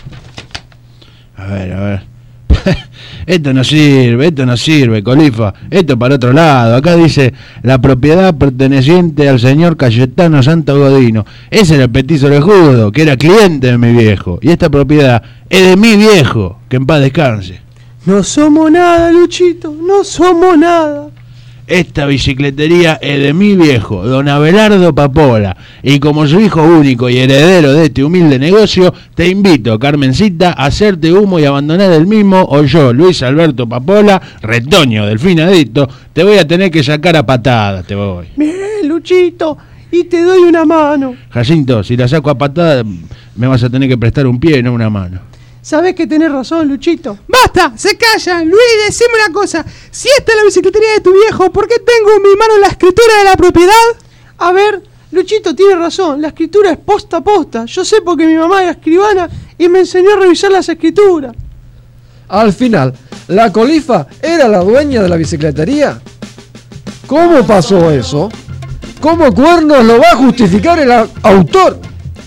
A ver. Esto no sirve, Colifa. Esto para otro lado. Acá dice la propiedad perteneciente al señor Cayetano Santo Godino. Ese era el petizo orejudo, que era cliente de mi viejo. Y esta propiedad es de mi viejo, que en paz descanse. No somos nada, Luchito, no somos nada. Esta bicicletería es de mi viejo, don Abelardo Papola, y como su hijo único y heredero de este humilde negocio, te invito, Carmencita, a hacerte humo y abandonar el mismo, o yo, Luis Alberto Papola, retoño del finadito, te voy a tener que sacar a patadas, te voy. Mirá, Luchito, y te doy una mano. Jacinto, si la saco a patadas, me vas a tener que prestar un pie y no una mano. Sabés que tenés razón, Luchito. ¡Basta! ¡Se callan! Luis, decime una cosa. Si esta es la bicicletería de tu viejo, ¿por qué tengo en mi mano la escritura de la propiedad? A ver, Luchito tiene razón. La escritura es posta a posta. Yo sé porque mi mamá era escribana y me enseñó a revisar las escrituras. Al final, ¿la Colifa era la dueña de la bicicletería? ¿Cómo pasó eso? ¿Cómo cuernos lo va a justificar el autor?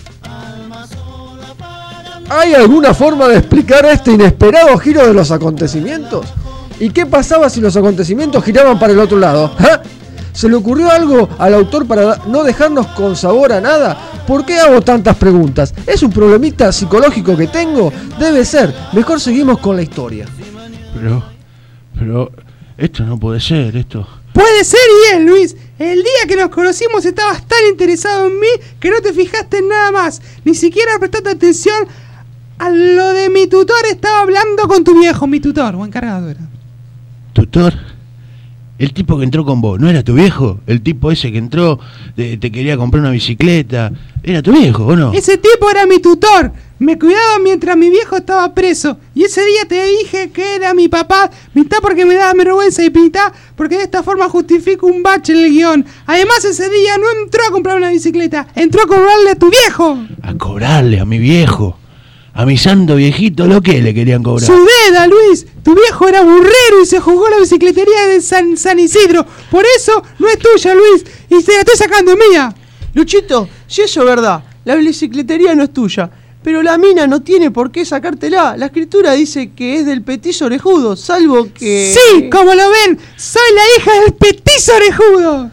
¿Hay alguna forma de explicar este inesperado giro de los acontecimientos? ¿Y qué pasaba si los acontecimientos giraban para el otro lado? ¿Ah? ¿Se le ocurrió algo al autor para no dejarnos con sabor a nada? ¿Por qué hago tantas preguntas? ¿Es un problemita psicológico que tengo? Debe ser. Mejor seguimos con la historia. Pero, esto no puede ser, esto. Puede ser y es, Luis. El día que nos conocimos estabas tan interesado en mí que no te fijaste en nada más. Ni siquiera prestaste atención a lo de mi tutor. Estaba hablando con tu viejo, mi tutor o encargado era. ¿Tutor? El tipo que entró con vos, ¿no era tu viejo? El tipo ese que entró, te quería comprar una bicicleta. ¿Era tu viejo o no? Ese tipo era mi tutor. Me cuidaba mientras mi viejo estaba preso. Y ese día te dije que era mi papá, mitad porque me daba vergüenza y mitad porque de esta forma justifico un bache en el guión. Además ese día no entró a comprar una bicicleta, entró a cobrarle a tu viejo. ¿A cobrarle a mi viejo? A mi santo viejito, ¿lo que le querían cobrar? ¡Su deda, Luis! Tu viejo era burrero y se jugó la bicicletería de San Isidro. Por eso no es tuya, Luis, y se la estoy sacando mía. Luchito, si eso es verdad, la bicicletería no es tuya, pero la mina no tiene por qué sacártela. La escritura dice que es del petizo orejudo, salvo que... ¡Sí! Como lo ven, soy la hija del petizo orejudo.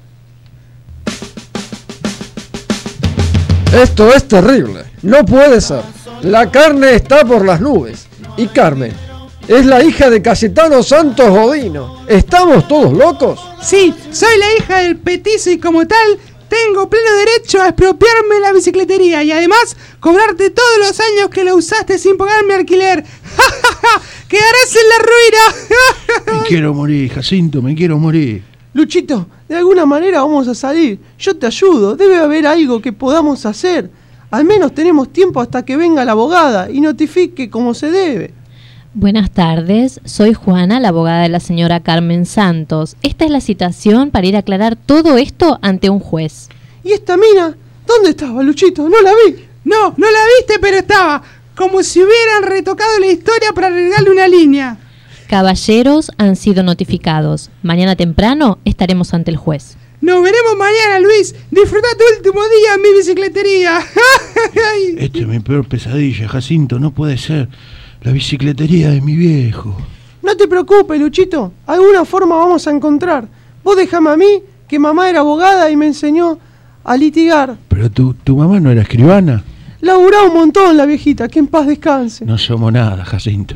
Esto es terrible. No puede ser. La carne está por las nubes. Y Carmen es la hija de Cayetano Santos Godino. ¿Estamos todos locos? Sí, soy la hija del petizo y como tal tengo pleno derecho a expropiarme la bicicletería y además cobrarte todos los años que la usaste sin pagarme alquiler. ¡Quedarás en la ruina! Me quiero morir, Jacinto, me quiero morir. Luchito, de alguna manera vamos a salir. Yo te ayudo, debe haber algo que podamos hacer. Al menos tenemos tiempo hasta que venga la abogada y notifique como se debe. Buenas tardes, soy Juana, la abogada de la señora Carmen Santos. Esta es la citación para ir a aclarar todo esto ante un juez. ¿Y esta mina? ¿Dónde estaba, Luchito? No la vi. No la viste, pero estaba como si hubieran retocado la historia para agregarle una línea. Caballeros han sido notificados. Mañana temprano estaremos ante el juez. Nos veremos mañana, Luis. Disfruta tu último día en mi bicicletería. Esta es mi peor pesadilla, Jacinto, no puede ser. La bicicletería de mi viejo. No te preocupes, Luchito. Alguna forma vamos a encontrar. Vos dejame a mí, que mamá era abogada y me enseñó a litigar. Pero tu mamá no era escribana. Laburaba un montón la viejita, que en paz descanse. No somos nada, Jacinto.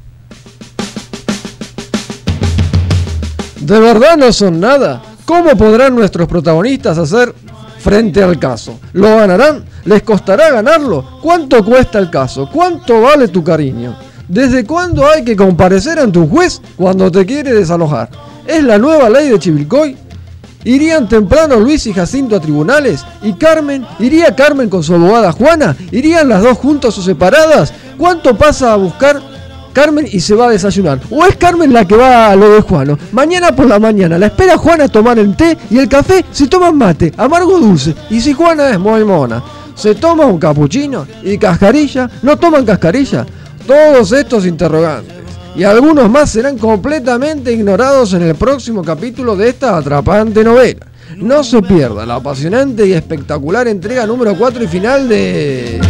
¿De verdad no son nada? ¿Cómo podrán nuestros protagonistas hacer frente al caso? ¿Lo ganarán? ¿Les costará ganarlo? ¿Cuánto cuesta el caso? ¿Cuánto vale tu cariño? ¿Desde cuándo hay que comparecer ante un juez cuando te quiere desalojar? ¿Es la nueva ley de Chivilcoy? ¿Irían temprano Luis y Jacinto a tribunales? ¿Y Carmen? ¿Iría Carmen con su abogada Juana? ¿Irían las dos juntas o separadas? ¿Cuánto pasa a buscar Carmen y se va a desayunar? ¿O es Carmen la que va a lo de Juano? Mañana por la mañana la espera Juana a tomar el té y el café se toman mate, amargo o dulce. Y si Juana es muy mona, se toma un capuchino y cascarilla, ¿no toman cascarilla? Todos estos interrogantes y algunos más serán completamente ignorados en el próximo capítulo de esta atrapante novela. No se pierda la apasionante y espectacular entrega número 4 y final de...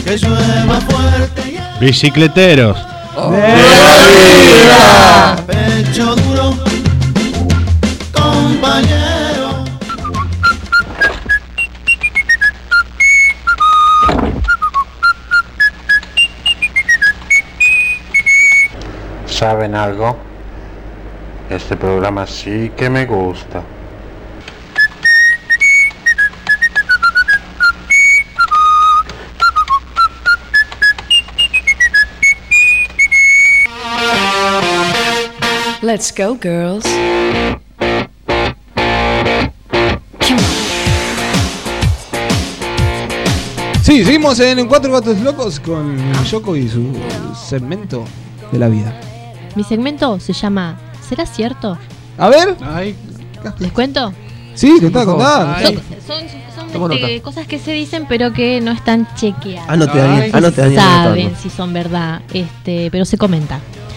Bicicleteros de la vida. Pecho duro, compañero. ¿Saben algo? Este programa sí que me gusta. Let's go, girls. Sí, seguimos en Cuatro Gatos Locos con Yoko y su segmento de la vida. Mi segmento se llama ¿Será cierto? A ver. ¿Les cuento? Sí, te está contando. Son cosas que se dicen pero que no están chequeadas. Anote, Daniel. Saben si son verdad, pero se comenta.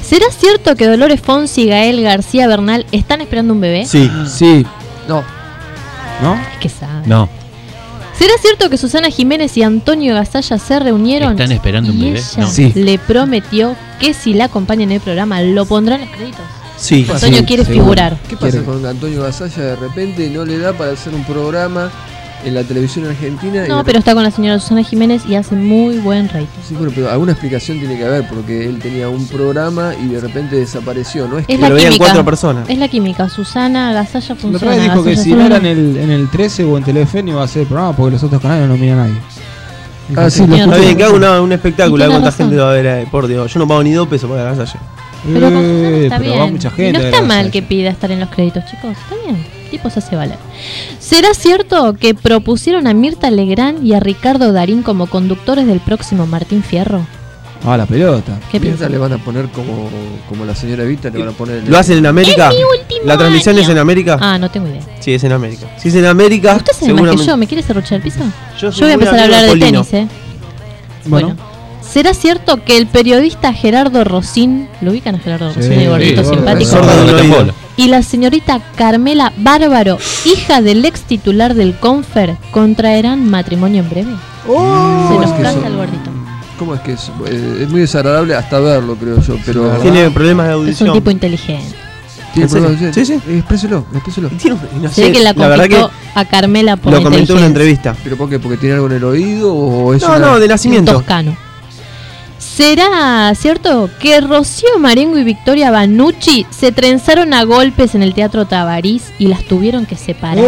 ¿Será cierto que Dolores Fonsi y Gael García Bernal están esperando un bebé? Sí. No. ¿No? Es que sabe. No. ¿Será cierto que Susana Jiménez y Antonio Gasalla se reunieron? ¿Están esperando un y bebé? ella No. Sí. le prometió que si la acompaña en el programa lo pondrá en los créditos? Sí. Antonio quiere figurar. ¿Qué pasa con Antonio Gasalla? De repente no le da para hacer un programa en la televisión argentina. No, pero está con la señora Susana Jiménez y hace muy buen rating. Sí, bueno, pero alguna explicación tiene que haber, porque él tenía un programa y de repente desapareció, ¿no? Es Es que la lo veían química. 4 personas. Es la química. Susana Gasalla La funciona. otra vez dijo que Gasalla si sola no era no. en el 13 o en Telefe no iba a hacer el programa porque los otros canales no mira a nadie. Dijo Ah, sí, así. lo Está bien, que haga razón. un espectáculo, Y a ver tiene cuánta razón. gente va a ver ahí. Por Dios, yo no pago ni 2 pesos para la Gasalla. Pero con Susana está pero bien. va mucha Y gente. no a ver está la mal Gasalla. que pida estar en los créditos, chicos. Está bien. El tipo se hace valer. ¿Será cierto que propusieron a Mirta Legrand y a Ricardo Darín como conductores del próximo Martín Fierro? Ah, la pelota. ¿Qué Mirta piensan? le van a poner como la señora Evita, le van a poner... ¿Lo hacen en América? Es mi último ¿La transmisión año. es en América? Ah, no tengo idea. Sí, es en América. Si es en América, Usted sabe más que yo. ¿Me quiere serruchar el piso? Yo Yo soy voy a muy empezar a amigo hablar de de Polino. tenis, Bueno. ¿Será cierto que el periodista Gerardo Rosín, lo ubican a Gerardo Rosín, el gordito gordo, simpático, sordo de un oído. y la señorita Carmela Bárbaro, hija del ex titular del Confer, contraerán matrimonio en breve? Se es nos que canta eso- el gordito. ¿Cómo es que es? Es muy desagradable hasta verlo, creo yo, pero... Tiene problemas de Es un audición. tipo inteligente. ¿Tiene ¿En serio? problemas? Sí, sí. Expréselo. No Se ve sé, que la verdad conquistó a Carmela por lo comentó en una inteligencia. entrevista. ¿Pero por qué? ¿Porque tiene algo en el oído o es No, una- no, de Un nacimiento. toscano. ¿Será cierto que Rocío Marengo y Victoria Banucci se trenzaron a golpes en el Teatro Tabarís y las tuvieron que separar?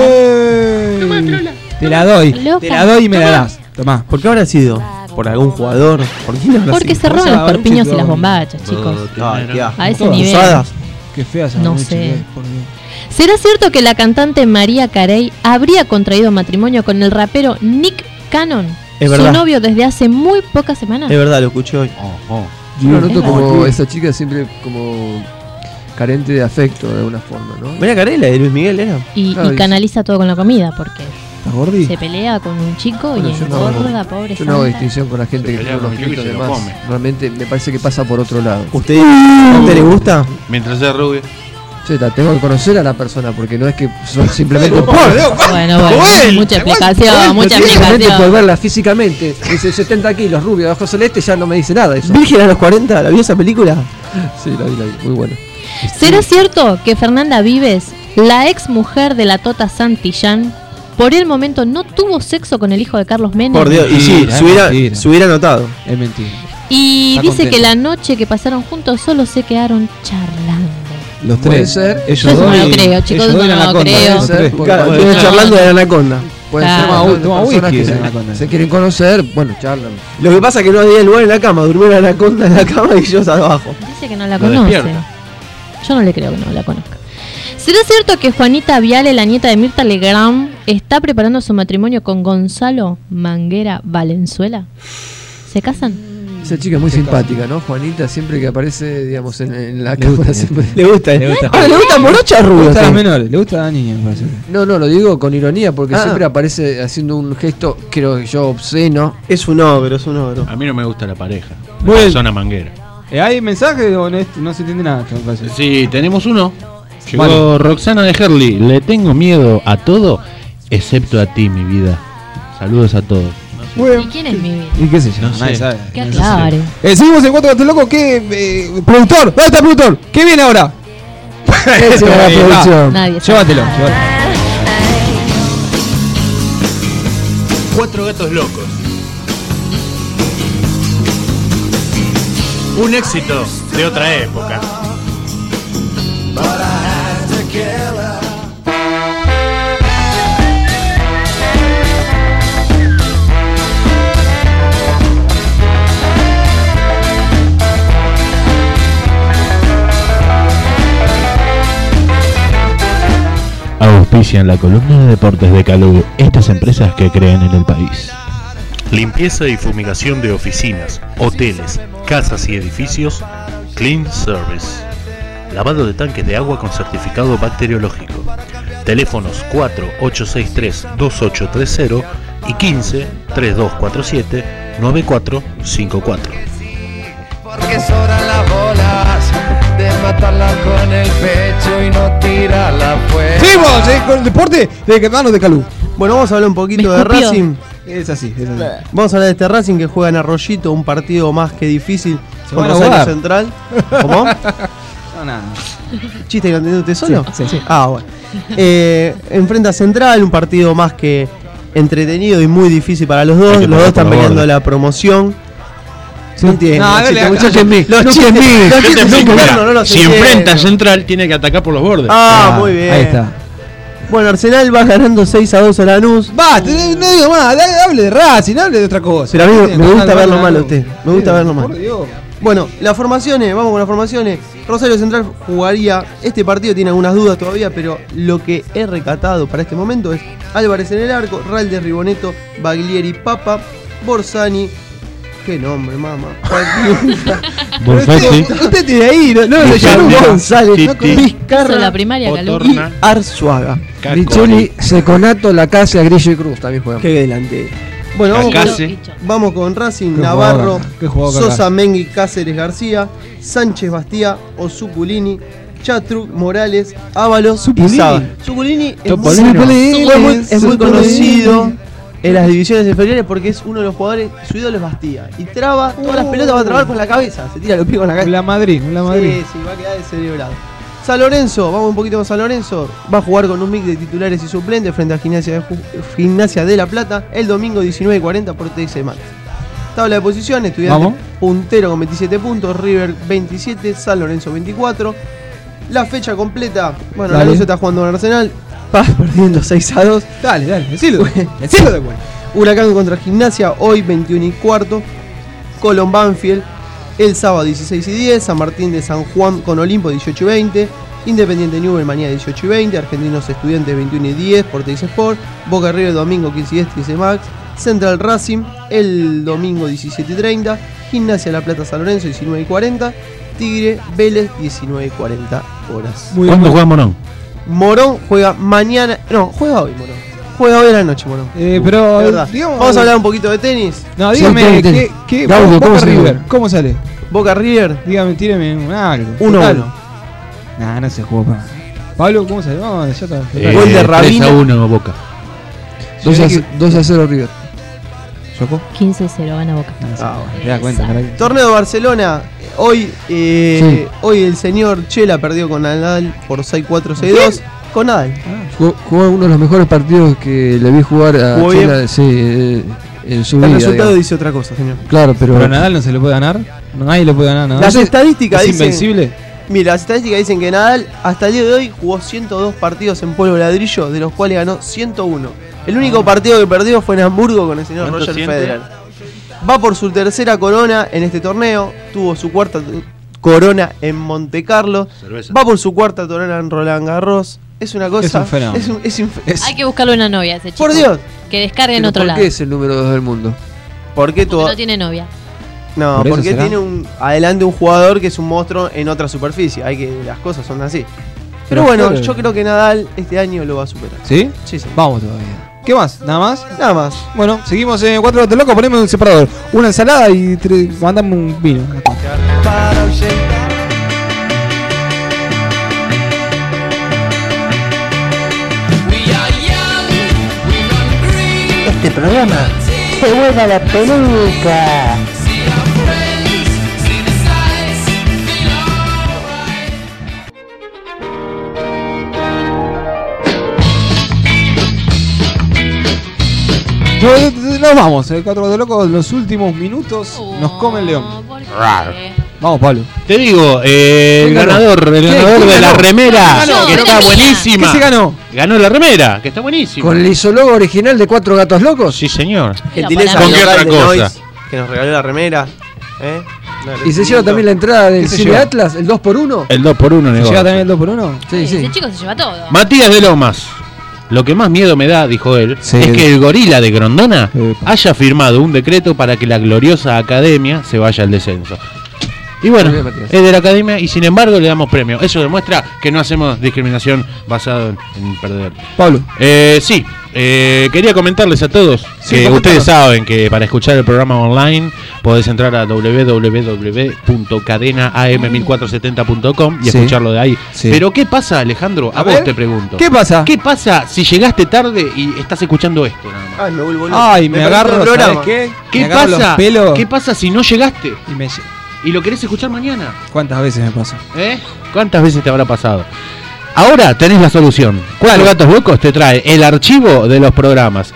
Te la doy. Loca. Te la doy y me la Toma. das. Tomá. ¿Por qué habrá sido? ¿Por algún jugador? ¿Por quién habrá Porque sido? se roban Vos los sabés, corpiños y chicos. las bombachas, chicos. Ay, qué asco. A ese Todas nivel. usadas. Qué fea esa No noche, sé. por Dios. ¿Será cierto que la cantante María Carey habría contraído matrimonio con el rapero Nick Cannon, Es su verdad. novio desde hace muy pocas semanas? Es verdad, lo escuché hoy. Yo lo noto Es como verdad. esa chica siempre como carente de afecto de alguna forma, ¿no? María Carela de Luis Miguel era. Y Claro, canaliza todo con la comida, porque ¿Estás gordi? se pelea con un chico Bueno, y yo no- engorda, pobre Yo no hago santa. distinción con la gente que pelea tiene con unos el chico y kilos se de lo más. come. Realmente me parece que pasa por otro lado. ¿A usted le gusta? Mientras sea rubio. Sí, la tengo que conocer a la persona porque no es que son simplemente por, Bueno, mucha explicación, mucha simplemente por explicación. verla físicamente. Dice 70 kilos, rubio, de ojos celeste, ya no me dice nada eso. ¿Virgen a los 40? ¿La vio esa película? Sí, la vi, muy buena. ¿Será cierto que Fernanda Vives, la ex mujer de la Tota Santillán, por el momento no tuvo sexo con el hijo de Carlos Menem? Por Dios, y sí, Mentira, se hubiera, mentira. se hubiera notado. Es mentira. Y Está dice contenta. que la noche que pasaron juntos solo se quedaron charlando. Los Puede tres. ser. Ellos Yo eso dos no lo y- creo, chicos, ellos eso dos y no la lo anaconda, creo. los tres. Claro, Puede estuve ser. charlando de la anaconda. Puede Claro. ser Toma personas whisky que de anaconda. se quieren conocer, bueno, charlan. Lo que pasa es que no había lugar en la cama, durmió la anaconda en la cama y yo abajo. Dice que no la Lo conoce. despierta. Yo no le creo que no la conozca. ¿Será cierto que Juanita Viale, la nieta de Mirta Legrand, está preparando su matrimonio con Gonzalo Manguera Valenzuela? ¿Se casan? Esa chica es muy simpática, ¿no? Juanita, siempre que aparece, digamos, en la Le cámara gusta, siempre... Le gusta, Le gusta. Ahora, ¿le gusta morocha o Le rubio? gustan las Sí. menores, le gusta a la niña, me parece. No, lo digo con ironía, porque Ah. siempre aparece haciendo un gesto, creo yo, obsceno. Es un ogro, es un ogro. A mí no me gusta la pareja. Muy bien. Persona manguera. ¿Hay mensaje o no se entiende nada? Me parece. Sí, tenemos uno. Llegó Vale. Roxana de Herley. Le tengo miedo a todo, excepto a ti, mi vida. Saludos a todos. Muy ¿Y bien. quién es mi vida? ¿Y qué sé yo? No Nadie sé. sabe. Que No sé. aclare. Seguimos en 4 Gatos Locos. Productor, ¿dónde está el productor? ¿Qué viene ahora? Esa era la Ahí va. producción. Nadie sabe. Llévatelo. Cuatro gatos locos. Un éxito de otra época. Auspician la columna de deportes de Calú estas empresas que creen en el país. Limpieza y fumigación de oficinas, hoteles, casas y edificios. Clean Service. Lavado de tanques de agua con certificado bacteriológico. Teléfonos 4863-2830 y 15-3247-9454. Porque sobran las bolas matarla con el pecho y no tirarla afuera. Seguimos con el deporte de manos de Calú. Bueno, vamos a hablar un poquito de Racing. Es así. Vamos a hablar de este Racing que juega en Arroyito, un partido más que difícil Se con van a Rosario jugar. Central. ¿Cómo? No, nada. ¿Chiste que lo entendió usted solo? Sí. Ah, bueno. Enfrenta a Central, un partido más que entretenido y muy difícil para los dos. Hay que Los dos están por la peleando borda. la promoción. No entiendo. No, los dale, chistes, muchachos, muchachos, no los chistes, los chistes son buenos, no los Si entiendo. enfrenta a Central, tiene que atacar por los bordes. Ah, muy bien. Ahí está. Bueno, Arsenal va ganando 6-2 a Lanús. Basta, no digo más, hable de Racing, hable de otra cosa. Pero a mí me gusta verlo mal a Lanús. usted. Me gusta verlo mal. Por Dios. Bueno, las formaciones, vamos con las formaciones. Rosario Central jugaría, este partido tiene algunas dudas todavía, pero lo que he recatado para este momento es Álvarez en el arco, Raldes, Riboneto, Baglieri, Papa, Borsani. ¿Qué nombre, mamá? Bonfetti. Usted tiene ahí, no le llaman González, Titi. Vizcarra Hizo la primaria, Calú. y Arzuaga. Richelli, Seconato, Lacase, Grillo y Cruz también juegan. Qué delante. Bueno, Lacase. vamos con Racing, Qué Navarro, jugador, qué jugador Sosa, acá. Mengui, Cáceres, García, Sánchez, Bastía, Osuculini, Chatruc, Morales, Ábalos y Supulini. Saba. Suculini es Topolino. es muy conocido en las divisiones inferiores porque es uno de los jugadores, su ídolo es Bastía. Y traba, todas las pelotas va a trabar con la cabeza, se tira los pies con la cabeza. La Madrid. Sí, va a quedar descerebrado. San Lorenzo, vamos un poquito con San Lorenzo. Va a jugar con un mix de titulares y suplentes frente a Gimnasia de La Plata el domingo 19:40 por TX Max. Tabla de posiciones, Estudiantes Vamos. puntero con 27 puntos, River 27, San Lorenzo 24. La fecha completa, bueno, Dale. la Luz está jugando en Arsenal, va perdiendo 6-2. Dale, decilo. Decilo de vuelta. Huracán contra Gimnasia, hoy 21:15. Colón Banfield, el sábado 16:10. San Martín de San Juan con Olimpo 18:20. Independiente Newell mañana 18:20. Argentinos Estudiantes 21:10 por TX Sport. Boca River domingo 15:10 TX Max. Central Racing el domingo 17:30. Gimnasia La Plata San Lorenzo 19:40. Tigre Vélez 19:40 horas. ¿Cuándo juega Morón? Morón juega mañana. No, juega hoy Morón. Juega hoy a la noche, Morón. Pero, De verdad. digamos. Vamos a hablar un poquito de tenis. No, Sí, dígame, tenis. ¿qué Gaudio, Boca ¿cómo se River? llama? ¿Cómo sale? Boca River Dígame, tíreme un algo. 1-1. Nah, no se jugó para. Pablo, ¿cómo sale? No, ya está. Gol de Rabina. 3-1 Boca. 2-0 River. ¿Chocó? 15-0, gana Boca. Te das cuenta, caray. Torneo de Barcelona. Hoy, hoy el señor Chela perdió con Nadal por 6-4, 6-2. Con Nadal. Jugó uno de los mejores partidos que le vi jugar a Jugó Chela, bien. sí, en su El vida. resultado digamos. dice otra cosa, señor. Claro, pero Pero a Nadal no se le puede ganar. Nadie le puede ganar a Nadal. Las estadísticas ¿Es dicen. invencible? Mira, las estadísticas dicen que Nadal hasta el día de hoy jugó 102 partidos en polvo ladrillo, de los cuales ganó 101. El único partido que perdió fue en Hamburgo con el señor ¿Cuánto Roger siente? Federer. Va por su tercera corona en este torneo, tuvo su cuarta corona en Monte Carlo, Cerveza. va por su cuarta corona en Roland Garros. Es una cosa. Es un fenómeno. Hay que buscarle una novia a ese chico. Por Dios. Que descargue en ¿Pero otro ¿por lado. qué es el número 2 del mundo? ¿Por qué Porque no tiene novia. No, ¿Por eso porque será? tiene adelante un jugador que es un monstruo en otra superficie. Hay que las cosas son así. Pero bueno, Pero- yo creo que Nadal este año lo va a superar. ¿Sí? Sí, sí. Vamos todavía. ¿Qué más? ¿Nada más? Nada más. Bueno, seguimos en 4 Gatos Locos. Poneme un separador. Una ensalada y mandame un vino. Para ausentar. Este programa se vuelve a la peluca. Nos vamos, 4 Gatos Locos. Los últimos minutos nos come el león. Vamos, Pablo. Te digo, el ¿Quién ganó? ganador ¿Quién de la ganó? remera, ¿Quién ganó? que ¿Qué está ganó? buenísima. ¿Qué se ganó? Ganó la remera, que está buenísima. ¿Con el isólogo original de 4 Gatos Locos? Sí, señor. Gentileza para ¿Con qué local otra de cosa? Noise, que nos regaló la remera. ¿Y se lleva también la entrada del ¿Qué se Cine lleva? Atlas, el 2x1? El 2x1 ¿Se negocio. lleva también el 2x1? Sí, sí. Ese chico se lleva todo. Matías de Lomas. Lo que más miedo me da, dijo él, Sí. es que el gorila de Grondona Epa. haya firmado un decreto para que la gloriosa academia se vaya al descenso. Y bueno, Muy bien, Matías. es de la academia y sin embargo le damos premio. Eso demuestra que no hacemos discriminación basada en perder. Pablo. Sí, quería comentarles a todos Sí, que coméntanos. ustedes saben que para escuchar el programa online podés entrar a www.cadenaam1470.com y Sí. escucharlo de ahí. Sí. Pero ¿qué pasa, Alejandro? A A vos ver, te pregunto. ¿qué pasa? ¿Qué pasa si llegaste tarde y estás escuchando esto nada más? Ay, me vuelvo loco. Ay, me perdí agarro, el ¿sabes programa. qué? ¿Qué Me agarro pasa? los pelos ¿Qué pasa si no llegaste y me... y lo querés escuchar mañana? ¿Cuántas veces me pasa? ¿Cuántas veces te habrá pasado? Ahora tenés la solución. Cuatro Gatos Locos te trae el archivo de los programas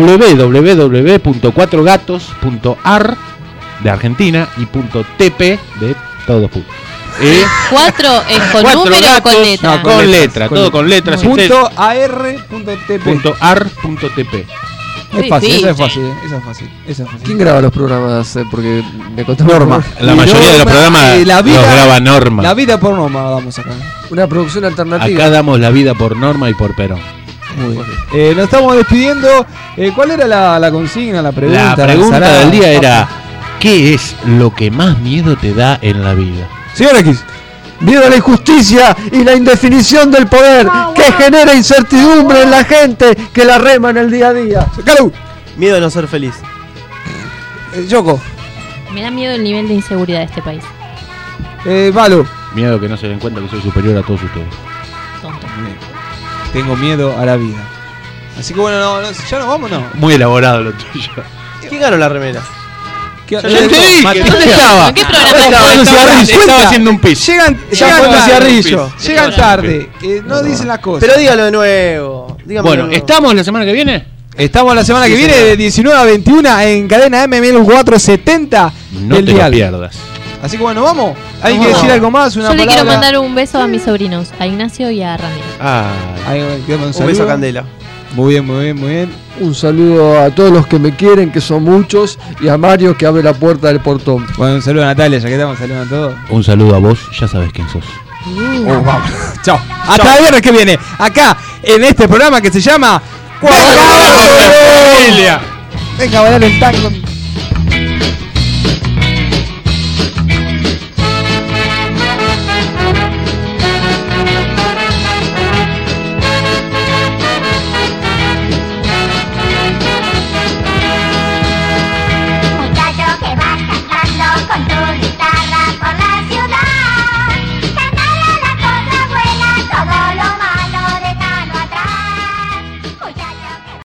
www.cuatrogatos.ar de Argentina y .tp de todo punto. 4 es con Cuatro número o gatos, con letra. no, con letra, todo con letras. Punto AR.TP. .ar.tp. Es fácil, Difícil. eso es fácil, eso es fácil, eso es fácil. ¿Quién graba los programas? Porque me contó Norma. La mayoría de los programas la vida, los graba Norma. La vida por Norma damos acá. Una producción alternativa. Acá damos la vida por Norma y por Perón. Muy bien. Nos estamos despidiendo. ¿Cuál era la consigna, la pregunta? La pregunta ensalada? del día era: ¿qué es lo que más miedo te da en la vida? Señor X. Miedo a la injusticia y la indefinición del poder que genera incertidumbre en la gente que la rema en el día a día. Calu. Miedo a no ser feliz. Yoko. Me da miedo el nivel de inseguridad de este país. Valo. Miedo que no se den cuenta que soy superior a todos ustedes. Tonto. Tengo miedo a la vida. Así que bueno, ya nos vamos, ¿no? Muy elaborado lo tuyo. ¿Quién ganó la remera? ¿Qué- Ya te dije, Matías. ¿dónde estaba? ¿En qué programa Estaba estás? en cigarrillo, estaba haciendo un pis. Llegan fue el tarde. cigarrillo. Llegan tarde. No dicen las cosas. Pero dígalo de nuevo. Dígamelo Bueno, de nuevo. ¿estamos la semana que viene? Estamos la semana que viene de 19 a 21 en cadena M1470 No del te lo dial. pierdas. Así que bueno, vamos. ¿Hay que Vamos. decir algo más? Una Yo le quiero palabra. mandar un beso a mis sobrinos, a Ignacio y a Ramiro. Ahí, un Un saludo. beso a Candela. Muy bien, muy bien, muy bien. Un saludo a todos los que me quieren, que son muchos, y a Mario que abre la puerta del portón. Bueno, un saludo a Natalia, ya que estamos saludando a todos. Un saludo a vos, ya sabes quién sos. Vamos. Chao. Hasta el viernes que viene, acá en este programa que se llama ¡Familia! Venga a bailar el tango.